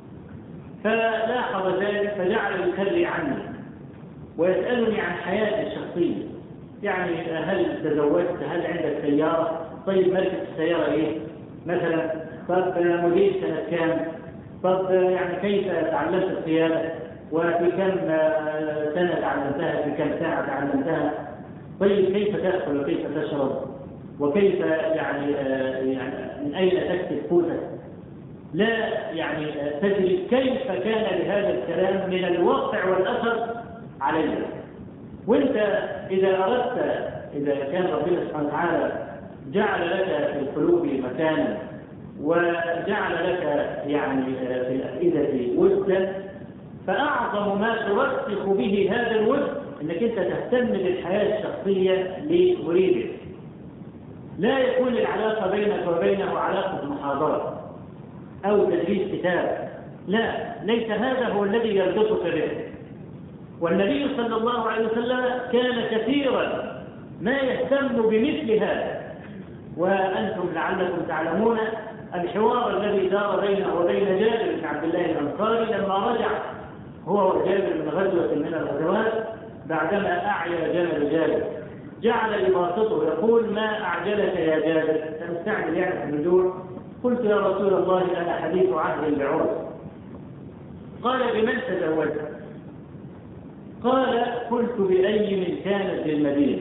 فلاحظ ذلك فجعل يخلي عني ويسألني عن حياتي الشخصية، يعني هل تزوجت؟ هل عندك سيارة؟ طيب ماركة السيارة إيه؟ مثلا طب موديل سنة كام؟ طب يعني كيف تعلمت القيادة؟ وفي كم سنة تعلمتها؟ في كم ساعة تعلمتها؟ طيب كيف تأكل وكيف تشرب؟ وكيف يعني يعني من أين تكسب قوتك؟ لا يعني تدري كيف كان لهذا الكلام من الواقع والأثر علينا. وانت إذا أردت، إذا كان ربنا سبحانه وتعالى جعل لك في القلوب مكانا وجعل لك يعني في الأفئدة وجدا، فأعظم ما ترسخ به هذا الوجد أنك أنت تهتم بالحياة الشخصية لمريدك. لا يكون العلاقة بينك وبينه علاقة محاضرة أو تدريس كتاب، لا، ليس هذا هو الذي يربطك به. والنبي صلى الله عليه وسلم كان كثيرا ما يهتم بمثل هذا. وأنتم لعلكم تعلمون الحوار الذي دار بينه وبين جابر بن عبد الله الأنصاري لما رجع هو وجابر من غزوة من الغزوات بعدما أعيا جمل جابر، جعل يباسطه يقول: ما أعجلك يا جابر؟ فمستعجل يعني في الرجوع. قلت: يا رسول الله أنا حديث عهد بعرس. قال: بمن تزوجت؟ قال: قلت: بأيم كانت للمدينة.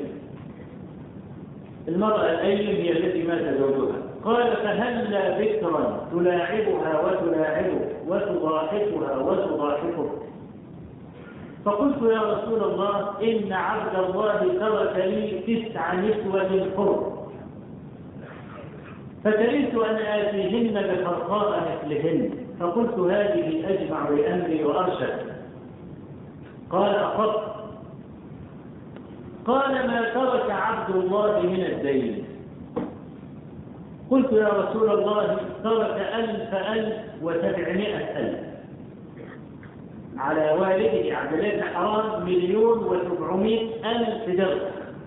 المرأة الأيم هي التي مات زوجها. قال: فهلا بكرا تلاعبها وتلاعبه وتضاحكها وتضاحكه؟ فقلت: يا رسول الله إن عبد الله ترك لي تسع نسوة حر، فكرهت أن آتيهن بخرقاء مثلهن، فقلت: هذه أجمع لأمري وأرشد. قال: أخذت. قال: ما ترك عبد الله من الدين؟ قلت: يا رسول الله ترك ألف ألف وسبعمائة ألف، على والده عبد الله بن حرام مليون وسبعمائة ألف درهم.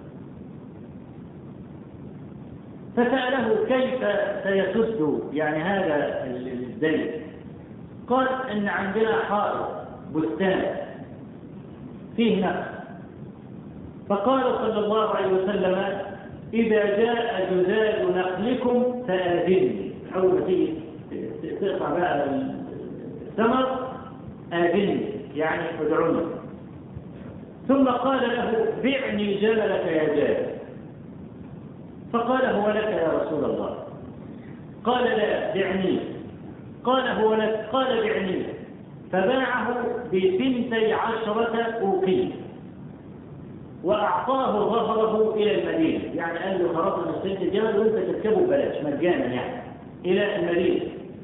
فسأله كيف سيسد يعني هذا الدين؟ قال: إن عندنا حائط بستان فيه نخل. فقال صلى الله عليه وسلم: إذا جاء جزال نخلكم فآذني، أول ما تيجي تقطع بقى الثمر آذني يعني ادعوني. ثم قال له: بعني جملك يا جابر. فقال: هو لك يا رسول الله. قال: لا، بعنيه. قال: هو لك. قال: بعنيه. فباعه بثنتي عشرة أوقية وأعطاه ظهره إلى المدينة، يعني قال له: خلاص أنا اشتريت الجمل وأنت تركبه ببلاش مجانا يعني إلى المدينة.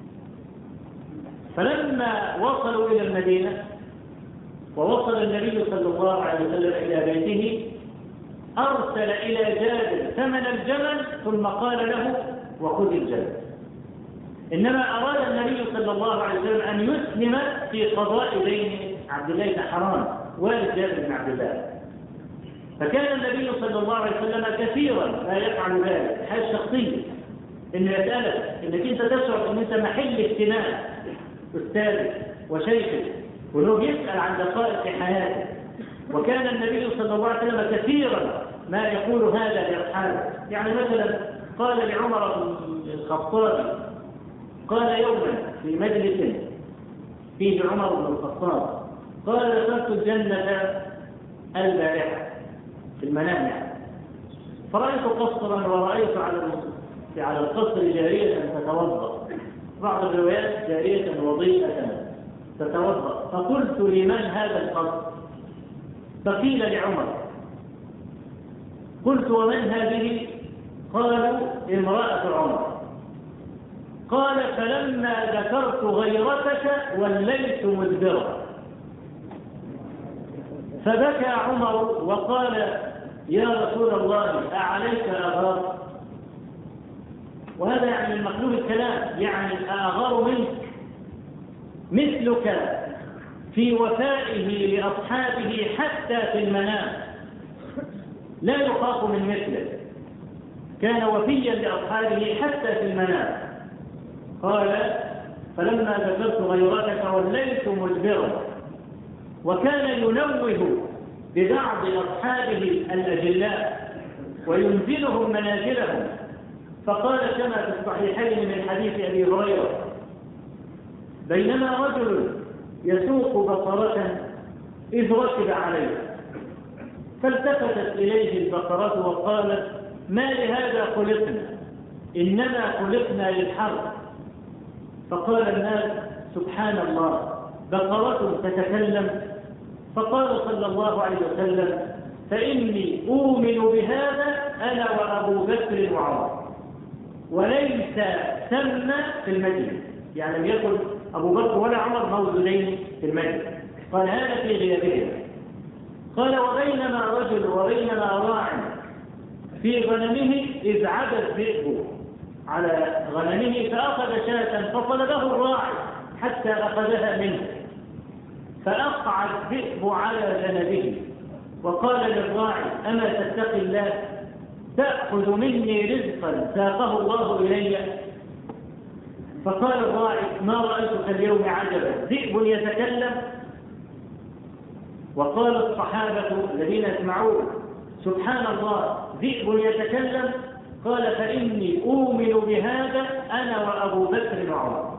فلما وصلوا إلى المدينة ووصل النبي صلى الله عليه وسلم إلى بيته أرسل إلى جابر ثمن الجمل ثم قال له: وخذ الجمل. إنما أراد النبي صلى الله عليه وسلم أن يسلم في قضاء دين عبد الله بن حرام والد جابر بن عبد الله. فكان النبي صلى الله عليه وسلم كثيرا ما يفعل ذلك، حاجة شخصية، إنه يسألك إنك أنت تشعر إن أنت محل اهتمام أستاذك وشيخك، وإنه يسأل عن دقائق حياته. وكان النبي صلى الله عليه وسلم كثيرا ما يقول هذا لأصحابه. يعني مثلا قال لعمر بن الخطاب، قال يوما في مجلس فيه عمر بن الخطاب، قال: دخلت الجنة البارحة في المنام، فرأيت قصرا ورأيت على على القصر جارية تتوضأ، بعض الروايات جارية وضيئة تتوضأ. فقلت: لمن هذا القصر؟ فقيل: لعمر. قلت: ومن هذه؟ قالوا: امرأة عمر. قال: فلما ذكرت غيرتك وليت مدبرا. فبكى عمر وقال: يا رسول الله أعليك أغار؟ وهذا يعني من مقلوب الكلام، يعني أغار منك مثلك في وفائه لأصحابه حتى في المنام، لا يخاف من مثله، كان وفيا لأصحابه حتى في المنام. قال: فلما ذكرت غيرتك وليت مدبرا. وكان ينوه ببعض أصحابه الأجلاء وينزلهم منازلهم. فقال كما في الصحيحين من حديث أبي هريرة: بينما رجل يسوق بقرة إذ ركب عليه، فالتفتت إليه البقرة وقالت: ما لهذا خلقنا؟ إنما خلقنا للحرب. فقال الناس: سبحان الله، بقرة تتكلم؟ فقال صلى الله عليه وسلم: فإني أؤمن بهذا أنا وأبو بكر وعمر، وليس ثم في المجلس، يعني لم يكن أبو بكر ولا عمر موجودين في المجلس. قال: هذا في غيابهم. قال: وبينما رجل وبينما راع في غنمه إذ عبى الذئب على غنمه فأخذ شاة فطلبه الراعي حتى أخذها منه، فأقع الذئب على ذنبه وقال للراعي أما تتقي الله تأخذ مني رزقا ساقه الله إلي؟ فقال الراعي ما رأيتك اليوم عجبا ذئب يتكلم؟ وقال الصحابة الذين يسمعون سبحان الله ذئب يتكلم؟ قال فإني أؤمن بهذا أنا وأبو بكر وعمر.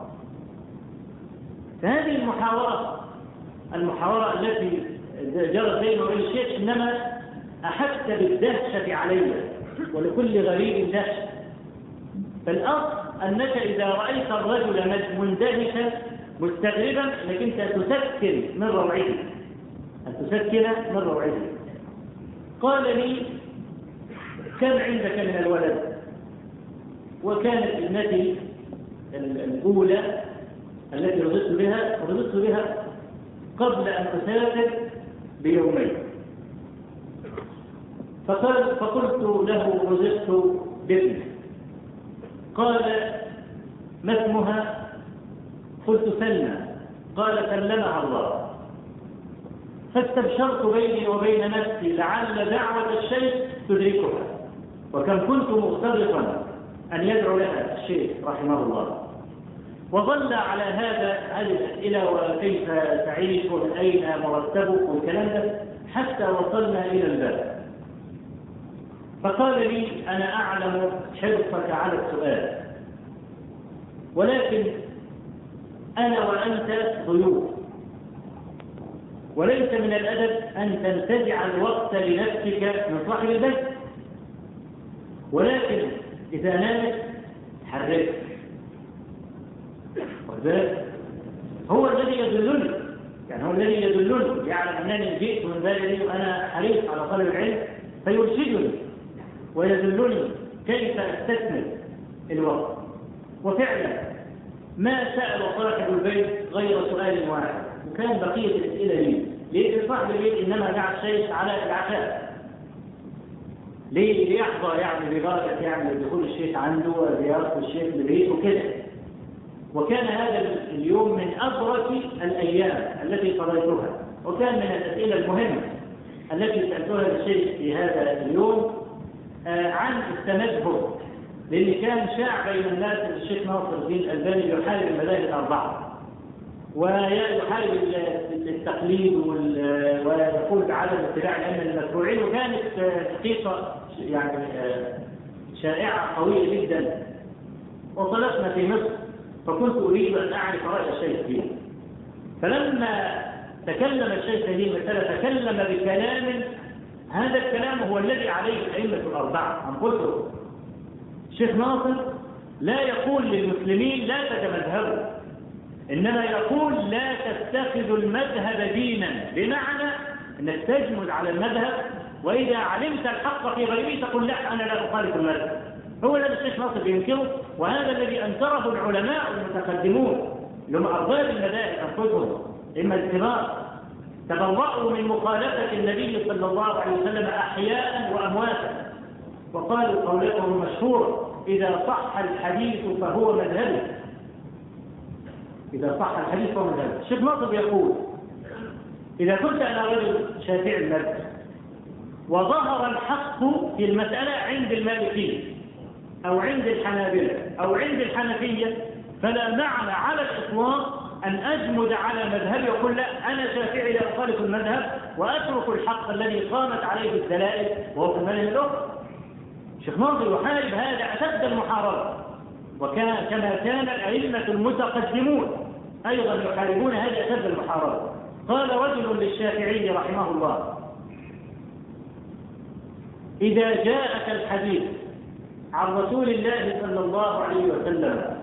فهذه المحاورة المحاورة التي جرت بينه وبين الشيخ إنما أحس بالدهشة علي ولكل غريب دهشة. فالأصل أنك إذا رأيت الرجل مندهشا مستغربا أنك أنت تسكن من روعه أن تسكن من روعه. قال لي كم عندك من الولد؟ وكانت ابنتي الأولى التي رضيت بها رضيت بها قبل أن أسافر بيومين. فقال فقلت له رزقت بابني. قال ما اسمها؟ قلت سلمى. قال سلمها الله. فاستبشرت بيني وبين نفسي لعل دعوة الشيخ تدركها، وكم كنت مغتبطا أن يدعو لها الشيخ رحمه الله. وظل على هذا هذه الأسئلة وكيف تعيش وأين مرتبك والكلام ده حتى وصلنا إلى الباب. فقال لي أنا أعلم حرصك على السؤال، ولكن أنا وأنت ضيوف، وليس من الأدب أن تنتزع الوقت لنفسك من صاحب البيت، ولكن إذا نامت حركت. هو الذي يدلني، يعني هو الذي يدلني يعلم أنني جئت من بلدي وأنا حريص على طلب العلم فيرشدني ويدلني كيف أستثمر الوقت. وفعلا ما سأل صاحب البيت غير سؤال واحد، وكان بقية الأسئلة لي لأن صاحب البيت إنما دعا الشيخ على العشاء ليحظى يعني ببركة يعني دخول الشيخ عنده وزيارة الشيخ لبيت وكذا. وكان هذا اليوم من أبرك الأيام التي قضيتها، وكان من الأسئلة المهمة التي سألتها للشيخ في هذا اليوم عن التمذهب، لأن كان شاع بين الناس الشيخ ناصر الدين الألباني يحارب المذاهب الأربعة ويحارب التقليد ويقول بعدم اتباع الأئمة المتبوعين، وكانت حقيقة يعني شائعة قوية جدا. وصلتنا في مصر فكنت أريد أن أعرف رأي الشيخ فيه. فلما تكلم الشيخ هذه المسألة تكلم بكلام، هذا الكلام هو الذي عليه الأئمة الأربعة. أن قلت الشيخ ناصر لا يقول للمسلمين لا تتمذهبوا، إنما يقول لا تتخذوا المذهب دينا، بمعنى أنك تجمد على المذهب، وإذا علمت الحق في غيره تقول لا أنا لا أخالف المذهب. هو الذي الشيخ ناصر ينكره، وهذا الذي أنكره العلماء المتقدمون لما أرباب المذاهب أنفسهم إما الكبار تبرأوا من مخالفة النبي صلى الله عليه وسلم أحياء وأمواتا، وقالوا قولتهم مشهورة إذا صح الحديث فهو مذهبي. إذا صح الحديث فهو مذهبي. الشيخ ناصر يقول إذا كنت أنا رجل شافعي المذهب وظهر الحق في المسألة عند المالكية أو عند الحنابلة أو عند الحنفية، فلا معنى على الإطلاق أن أجمد على مذهبي وأقول لا أنا شافعي لا أخالف المذهب وأترك الحق الذي قامت عليه الدلائل وهو في المذهب الأخرى. الشيخ ناصر يحارب هذا أشد المحاربة، وكان كما كان الأئمة المتقدمون أيضا يحاربون هذا أشد المحاربة. قال رجل للشافعي رحمه الله إذا جاءك الحديث عن رسول الله صلى الله عليه وسلم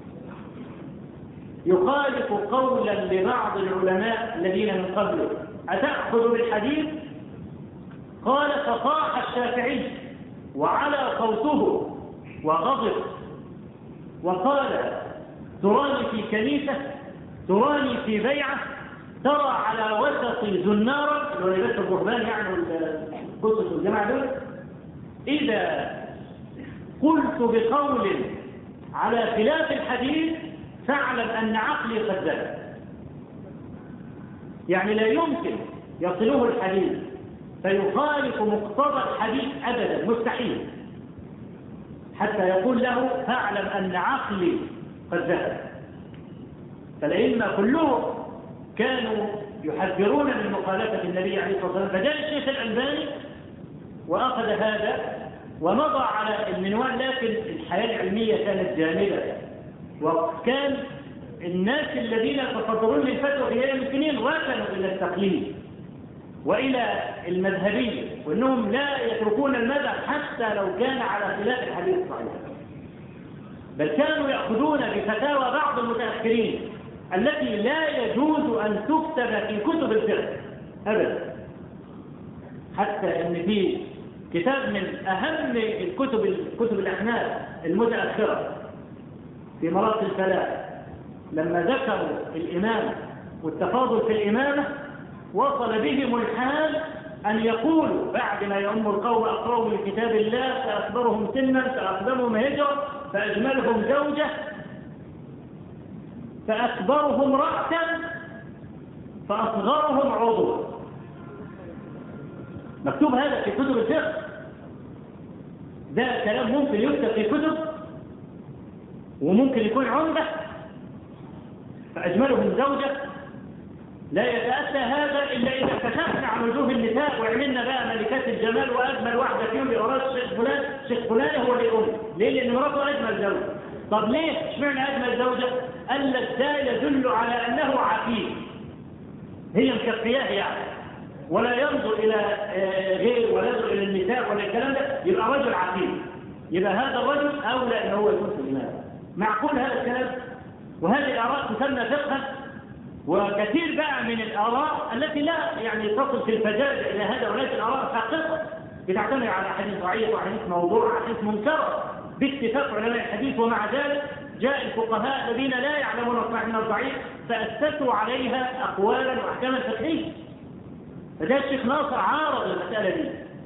يخالف قولا لبعض العلماء الذين من قبله أتأخذ بالحديث؟ قال فصاح الشافعي وعلى صوته وغضب وقال تراني في كنيسة، تراني في بيعة، ترى على وسط زنارا ولبس الرهبان يعني القصص والجماعة دول، إذا قلت بقول على خلاف الحديث فاعلم أن عقلي قد ذهب. يعني لا يمكن يصله الحديث فيخالف مقتضى الحديث أبدا، مستحيل، حتى يقول له فاعلم أن عقلي قد ذهب. فالأئمة كلهم كانوا يحذرون من مخالفة النبي عليه الصلاة والسلام. فجاء الشيخ الألباني وأخذ هذا ومضى على المنوال، لكن الحياة العلمية كانت جامدة، وكان الناس الذين يتصدرون للفتوى في أيام السنين ركنوا إلى التقليد وإلى المذهبية، وأنهم لا يتركون المذهب حتى لو كان على خلاف الحديث الصحيح، بل كانوا يأخذون بفتاوى بعض المتأخرين التي لا يجوز أن تكتب في كتب الفقه أبدا، حتى أن في كتاب من أهم الكتب كتب الأحناف المتأخرة في مراتب الفلاح، لما ذكروا الإمامة والتفاضل في الإمامة وصل بهم الحال أن يقولوا بعد ما يؤم القوم أقرأوا من كتاب الله فأكبرهم سنا فأقدمهم هجرة فأجملهم زوجة فأكبرهم رأسا فأصغرهم عضوا. مكتوب هذا في كتب الفقه، ده كلام ممكن يكتب في كتب وممكن يكون عمدة. فأجملهم زوجة لا يتأتى هذا إلا إذا كشفنا عن وجوه النساء وعملنا بقى ملكات الجمال وأجمل واحدة فيهم بإراده الشيخ فلان، الشيخ فلان هو اللي يقوم. ليه؟ لأن مراته أجمل زوجة. طب ليه؟ اشمعنى أجمل زوجة؟ قال لك ده يدل على أنه عفيف، هي مكفياه يعني، ولا ينظر إلى غير ولا ينظر إلى النساء ولا الكلام ده، يبقى رجل عفيف، يبقى هذا الرجل أولى أن هو يكون في الإمام. معقول هذا الكلام؟ وهذه الآراء تسمى فقها. وكثير بقى من الآراء التي لا يعني تصل في الفجاج إلى هذا، ولكن الآراء حقيقة بتعتمد على حديث ضعيف وحديث موضوع وحديث منكر باتفاق علماء الحديث. ومع ذلك جاء الفقهاء الذين لا يعلمون الصحيح من الضعيف فأسسوا عليها أقوالا وأحكاما فقهية. فجاء الشيخ ناصر عارض المسألة دي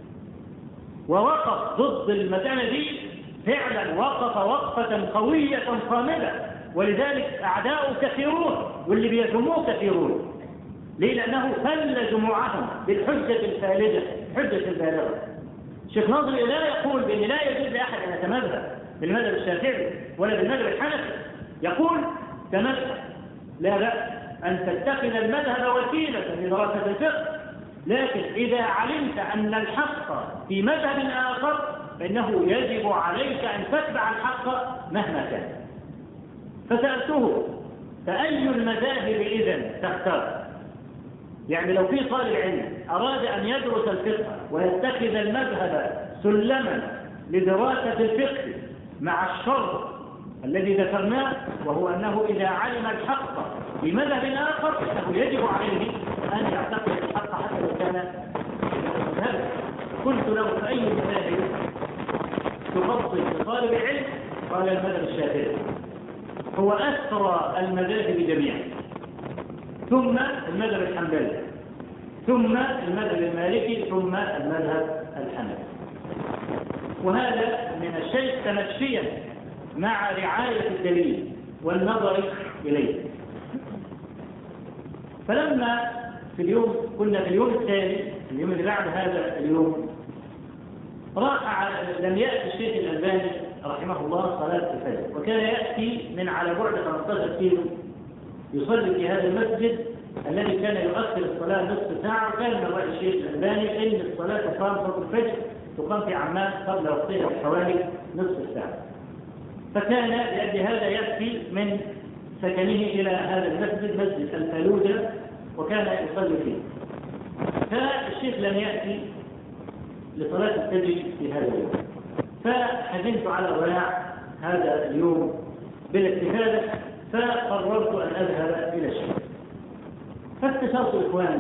ووقف ضد المسألة دي، فعلا وقف وقفة قوية صامدة، ولذلك أعداؤه كثيرون واللي بيهزموه كثيرون. ليه؟ لأنه فل جموعهم بالحجة الفالجة، حجة البالغة. الشيخ ناصر لا يقول بأن لا يجوز لأحد أن يتمذهب بالمذهب الشافعي ولا بالمذهب الحنفي، يقول تمذهب لا بأس أن تتخذ المذهب وسيلة لدراسة الفقه، لكن إذا علمت أن الحق في مذهب آخر فإنه يجب عليك أن تتبع الحق مهما كان. فسألته فأي المذاهب إذن تختار؟ يعني لو في طالب علم أراد أن يدرس الفقه ويتخذ المذهب سلما لدراسة الفقه مع الشرط الذي ذكرناه، وهو أنه إذا علم الحق في مذهب آخر فإنه يجب عليه أن يعتقد الحق حتى لو كان مذهبا. قلت له فأي المذاهب تفضل لطالب العلم؟ قال المذهب الشافعي، هو أسرى المذاهب جميعا، ثم المذهب الحنبلي، ثم المذهب المالكي، ثم المذهب الحنفي. وهذا من الشيء تمشيا مع رعاية الدليل والنظر إليه. فلما في اليوم كنا في اليوم الثاني، اليوم اللي بعد هذا اليوم، راح لم يأتي الشيخ الألباني رحمه الله صلاة الفجر، وكان يأتي من على بعد خمسة عشر كيلو يصلي في هذا المسجد الذي كان يؤخر الصلاة نصف ساعة. وكان من رأي الشيخ الألباني إن الصلاة تقام صلاة الفجر تقام في عمان قبل وقتها بحوالي نصف ساعة، فكان لأجل هذا يأتي من سكنه إلى هذا المسجد، مسجد الفلوجة، وكان يصلي فيه. فالشيخ لم يأتي لصلاة الفجر في هذا اليوم، فحزنت على ضياع هذا اليوم بالاستفادة، فقررت أن أذهب إلى الشيخ. فاستشرت إخواني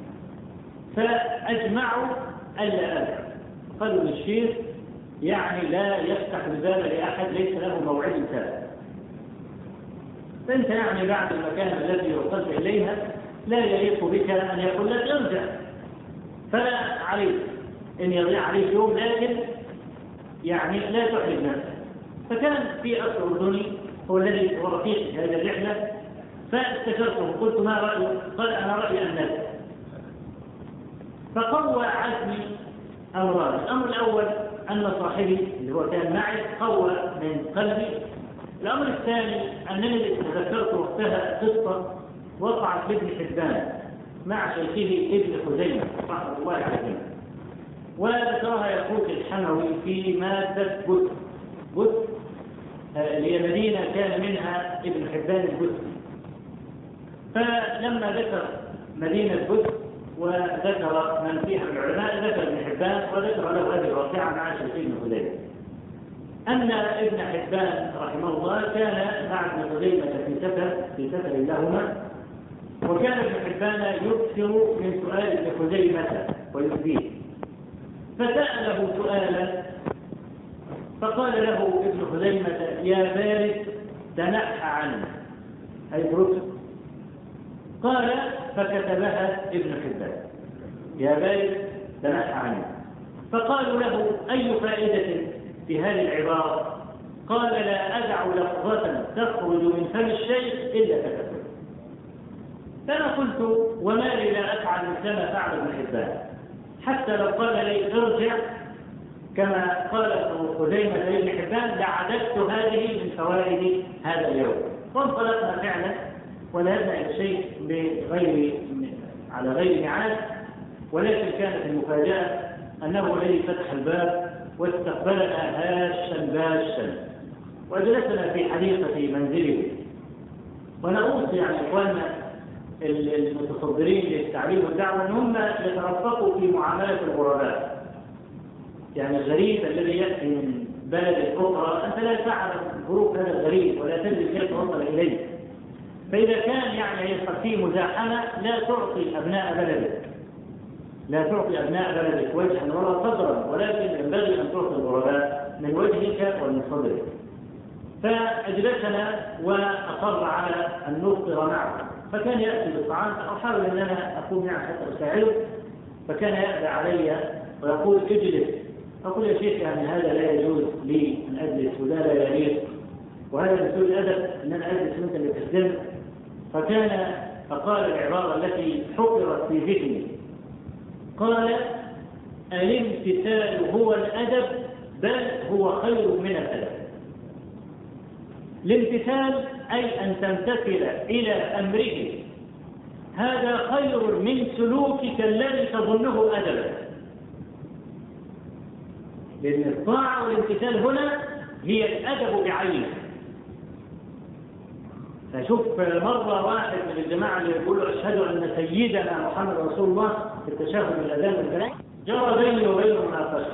فأجمعوا ألا أذهب. قالوا للشيخ يعني لا يفتح الباب لأحد ليس له موعد ثابت، فأنت يعني بعد المكان الذي وصلت إليها لا يليق بك أن يقول لك ارجع، فلا عليك إن يضيع عليك يوم، لكن يعني لا تحرج نفسك. فكان في أخ أردني هو الذي هو رفيق هذه الرحلة، فاستشرته قلت ما رأيك؟ قال أنا رأيي أن نذهب. فقوى عزمي أمران. الأمر الأول أن صاحبي اللي هو كان معي قوى من قلبي. الأمر الثاني أنني تذكرت وقتها قصة وقعت لابن حبان مع شيخه ابن خزيمة رحمه الله عليه، وذكرها يقول الحموي في مادة بث بث اللي هي مدينة كان منها ابن حبان البثي. فلما ذكر مدينة بث وذكر من فيها من العلماء ذكر ابن حبان وذكر له هذه الواقعة مع شيخه ابن خزيمة أن ابن حبان رحمه الله كان مع ابن خزيمة في سفر في سفر لهما، وكان ابن حبان يكثر من سؤال ابن خزيمة ويؤذيه، فسأله سؤالا فقال له ابن خزيمة يا بارد تنحى عنه أي برد. قال فكتبها ابن حبان يا بارد تنحى عنه. فقالوا له أي فائدة في هذه العبارة؟ قال لا أدع لفظة تخرج من فم الشيخ إلا كتبته. فأنا قلت وما لي لا أفعل كما فعل ابن حبان، حتى لو قال لي ارجع كما قال ابن خزيمة لابن حبان لعددت هذه من فوائد هذا اليوم. وانطلقنا فعلا وذهبنا إلى الشيخ بغير على غير ميعاد، ولكن كانت المفاجأة أنه الذي فتح الباب واستقبلنا هاشا باشا وجلسنا في حديقة منزله. وأنا أوصي يعني إخواننا المتصدرين للتعليم والدعوة أن هم يترفقوا في معاملة الغرباء. يعني الغريب الذي يأتي من بلد أخرى أنت لا تعرف ظروف هذا الغريب ولا تدري كيف توصل إليه، فإذا كان يعني يحصل فيه مزاحمة لا تعطي أبناء بلدك لا تعطي أبناء بلدك وجها ولا صدرا، ولكن ينبغي أن تعطي الغرباء من وجهك ومن صدرك. فأجلسنا وأصر على أن نفطر معه، فكان يأتي بالطعام فأحاول أن أنا أقوم معه حتى أساعده، فكان يأبى علي ويقول اجلس. أقول يا شيخ يعني هذا لا يجوز لي أن أجلس ولا لا يليق، وهذا من سوء الأدب أن أنا أجلس وأنت اللي تخدم. فكان فقال العبارة التي حفرت في ذهني، قال الامتثال هو الأدب بل هو خير من الأدب. الامتثال أي أن تمتثل إلى أمره، هذا خير من سلوكك الذي تظنه أدبا، لأن الطاعة والامتثال هنا هي الأدب بعينه. فشوف مرة واحد من الجماعة اللي يقولوا أشهد أن سيدنا محمد رسول الله في التشهد الأذان والكلام جرى بيني وبينه مناقشة،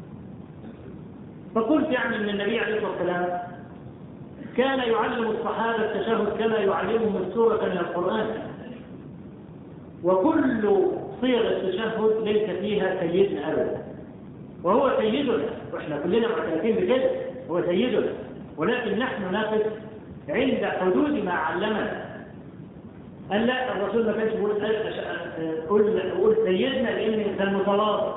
فقلت يعني أن النبي عليه الصلاة والسلام كان يعلم الصحابة التشهد كما يعلمهم السورة من القرآن، وكل صيغ التشهد ليس فيها سيدنا أبدا، وهو سيدنا وإحنا كلنا معترفين بكده، هو سيدنا، ولكن نحن نقف عند حدود ما علمنا. أن لا الرسول ما كانش يقول قول سيدنا لأن كان متواضع،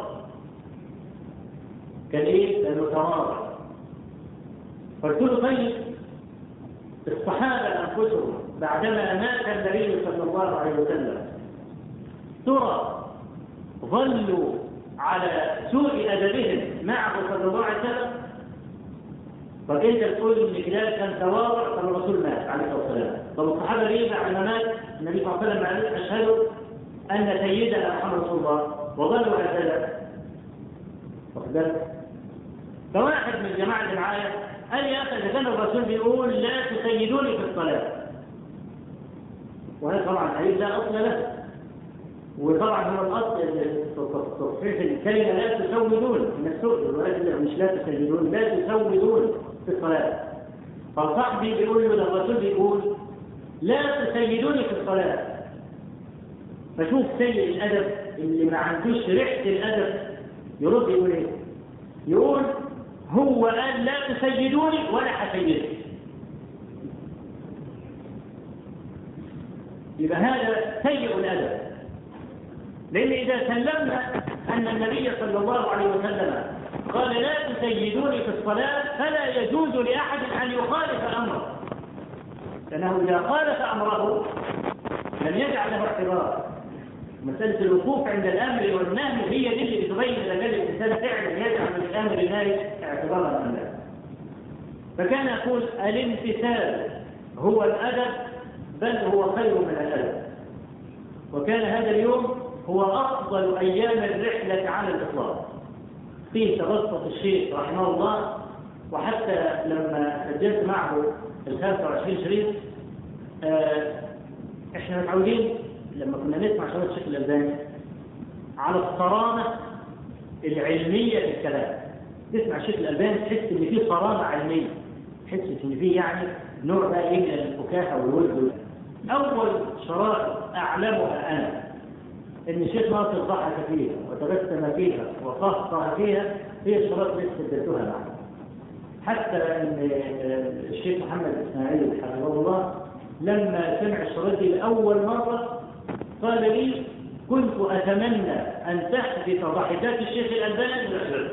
كان إيه؟ كان متواضع. فقلت له طيب الصحابة أنفسهم بعدما مات النبي صلى الله عليه وسلم ترى ظلوا على سوء أدبهم معه صلى الله عليه وسلم؟ فأنت تقول إن كلاب كان تواضع طب الرسول مات عليه الصلاة والسلام، طب الصحابة ليه بعد ما مات النبي صلى الله عليه وسلم قال أشهد أن سيدنا محمد رسول الله وظلوا هكذا؟ واخد بالك؟ فواحد من الجماعة اللي معايا قال يا أخي إذا كان الرسول بيقول لا تسيدوني في الصلاة، وهذا طبعا حديث لا أصل له، وطبعا هو الأصل تصحيح الكلمة لا تسودون من السؤال، ولكن مش لا تسيدون لا تسودون في الصلاة. فصاحبي بيقول له الرسول بيقول لا تسيدوني في الصلاة، فشوف سيء الأدب اللي ما عندوش ريحة الأدب يرد يقول إيه؟ يقول هو قال لا تسيدوني ولا حسيدك. يبقى هذا سيء الأدب، لأن إذا سلمنا أن النبي صلى الله عليه وسلم قال لا تسيدوني في الصلاة فلا يجوز لأحد أن يخالف أمره، لأنه إذا خالف أمره مسألة الوقوف عند الأمر والنهي هي دي اللي بتبين إذا كان الإنسان فعلا يجعل من الأمر والنهي اعتبارا أم لا. فكان يقول الامتثال هو الأدب بل هو خير من الأدب. وكان هذا اليوم هو أفضل أيام الرحلة على الإطلاق. فيه تبسط الشيخ رحمه الله، وحتى لما سجلت معه الخمسة وعشرين شريط آه احنا متعودين لما كنا نسمع شريط الشيخ الألباني على الصرامة العلمية في الكلام. تسمع الشيخ الألباني تحس ان فيه صرامة علمية، تحس ان فيه يعني نوع بقى من الفكاهة والود. أول شرائط أعلمها أنا إن الشيخ ناصر ضحك فيها وتبسم فيها وقهقه فيها هي الشرائط اللي سجلتها معه. حتى إن الشيخ محمد إسماعيل حفظه الله لما سمع الشرائط دي لأول مرة قال لي كنت أتمنى أن تحدث ضحكات الشيخ الألباني من الأجل.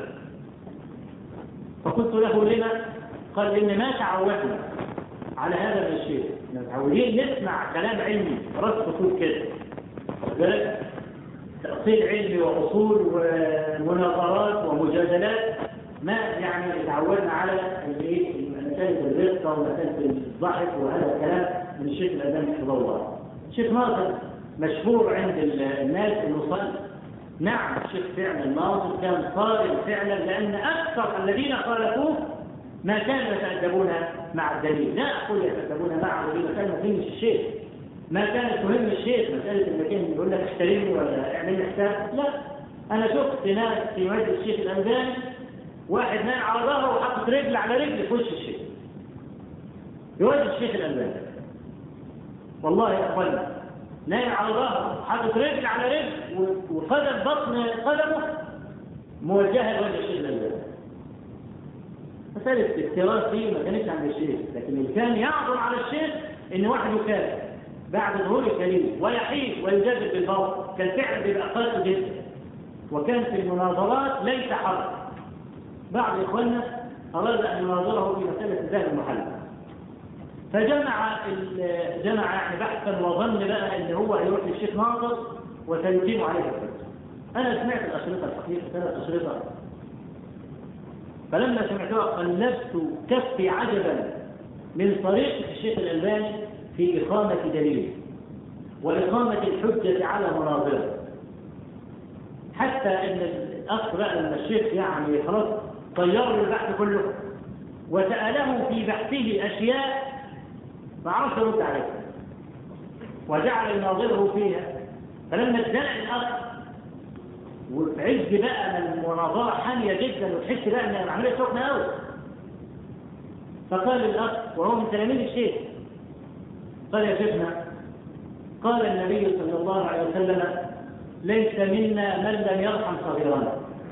فقلت له لما؟ قال إن ما تعودنا على هذا من الشيخ، متعودين نسمع كلام علمي رأس أصول كده، وذلك تأصيل علمي وأصول ومناظرات ومجادلات، ما يعني تعودنا على مسألة الرزق ومسألة الضحك وهذا الكلام من الشيخ الألباني حفظه الله. الشيخ ناصر مشهور عند الناس انه صلى. نعم الشيخ فعلا ناصر كان صارم فعلا، لأن أكثر الذين خالفوه ما كانوا يتأدبون مع الدليل. لا أقول يتأدبون معه لما كان ما فهمش الشيخ، ما كانت تهم الشيخ مسألة إنه كان يقول لك احترمني ولا اعمل حساب. لا، أنا شفت ناس في مجلس الشيخ الألباني واحد نايم على ظهره وحاطط رجل على رجل في وش الشيخ، يواجه الشيخ الألباني والله يا أخوانا، نايم على ظهره حاطط رجل على رجل وقدم بطن قدمه موجهة لوجه الشيخ الألباني. مسألة التراث دي ما كانتش عند الشيخ، لكن اللي كان يعظم على الشيخ إن واحد يكافئ بعد ظهور الكريم ويحيد ويجدد بالباطل، كان فعلا بيبقى قاسي جدا، وكان في المناظرات ليس حرج. بعض إخواننا أراد أن يناظره في مسألة ذهب المحل، فجمع جمع يعني بحثا وظن بقى إن هو هيروح للشيخ ناصر وسيقيم عليه الحج. أنا سمعت الأشرطة الحقيقة ثلاث أشرطة، فلما سمعتها قلبت كفي عجبا من طريقة الشيخ الألباني في إقامة دليل وإقامة الحجة على مناظره، حتى إن الأخ بقى لما الشيخ يعني خلاص طير البحث كله وسأله في بحثه أشياء ما عرفش يرد عليها وجعل يناظره فيها. فلما اتزنق الأخ وفي عز بقى من المناظرة حامية جدا وتحس بقى ان العملية سخنة قوي، فقال الأخ وهو من تلاميذ الشيخ، قال يا شيخنا قال النبي صلى الله عليه وسلم ليس منا من لم يرحم صغيرنا.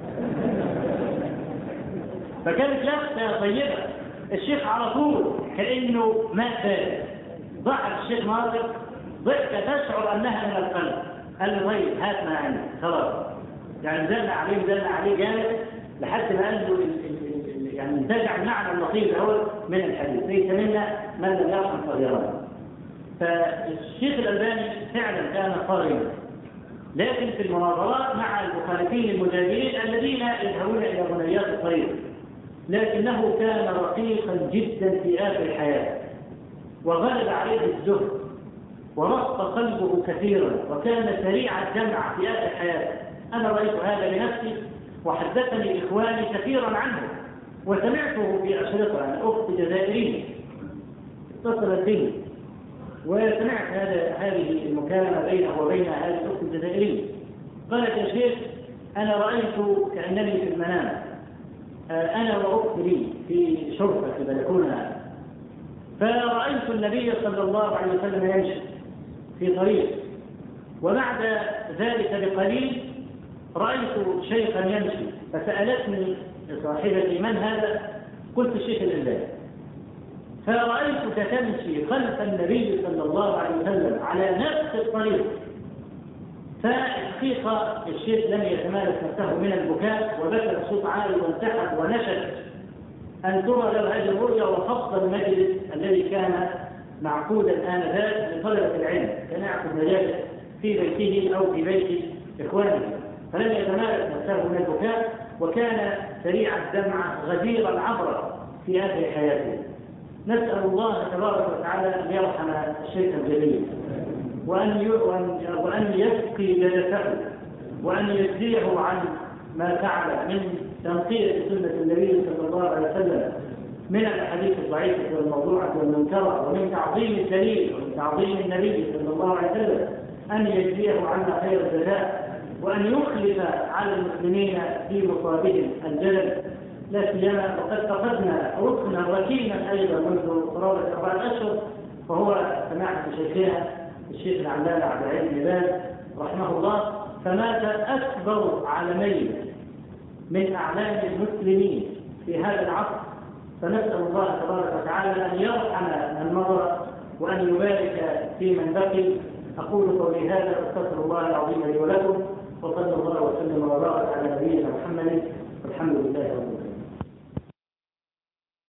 فكانت لفتة طيبة. الشيخ على طول كأنه مات ذلك، ضحك الشيخ ناصر ضحكة تشعر أنها من القلب. قال له طيب هات ما عندك خلاص، يعني زلنا عليه زلنا عليه جامد لحد ما قال له يعني انتزع المعنى اللطيف هو من الحديث ليس منا من لم يرحم صغيرنا. فالشيخ الألباني فعلا كان صارما، لكن في المناظرات مع المخالفين المجادلين الذين يذهبون إلى بنيات الطريق، لكنه كان رقيقا جدا في آخر حياته وغلب عليه الزهد ورق قلبه كثيرا وكان سريع الجمع في آخر حياته. أنا رأيت هذا بنفسي وحدثني إخواني كثيرا عنه وسمعته في أشرطة عن أخت جزائرية اتصلت به وسمعت هذا هذه المكالمة بينه وبين هذه الأخت الجزائرية. قالت يا شيخ أنا رأيت كأنني في المنام أنا وأخت لي في شرفة في بلكونة، فرأيت النبي صلى الله عليه وسلم يمشي في طريق، وبعد ذلك بقليل رأيت شيخا يمشي، فسألتني صاحبتي من هذا؟ قلت الشيخ الألباني. فرأيتك تمشي خلف النبي صلى الله عليه وسلم على نفس الطريق. فالحقيقة الشيخ لم يتمالك نفسه من البكاء وبكى بصوت عالي وانتحب ونشد أن ترى له هذه الرؤيا وخفض المجلس الذي كان معقودا آنذاك لطلبة العلم، كان يعقد مجالس في بيته أو في بيت إخوانه، فلم يتمالك نفسه من البكاء، وكان سريع الدمعة غزير العبرة في آخر حياته. نسأل الله تبارك وتعالى أن يرحم الشيخ الجليل، وأن وأن يسقي جلسه، وأن يجزيه عن ما فعل من تنقية سنة النبي صلى الله عليه وسلم من الأحاديث الضعيفة والموضوعة والمنكرة، ومن تعظيم الدليل ومن تعظيم النبي صلى الله عليه وسلم، أن يجزيه عنا خير الجزاء، وأن يخلف على المسلمين في مصابهم الجلل، لا سيما وقد فقدنا ركنا ركينا أيضا منذ قرابة أربعة أشهر، وهو سماحة شيخنا الشيخ العلامة عبد العزيز بن باز رحمه الله، فمات أكبر عالمين من أعلام المسلمين في هذا العصر. فنسأل الله تبارك وتعالى أن يرحم من مضى وأن يبارك في من بقي. أقول قولي هذا أستغفر الله العظيم لي ولكم، وصلى الله وسلم وبارك على نبينا محمد، والحمد لله رب العالمين.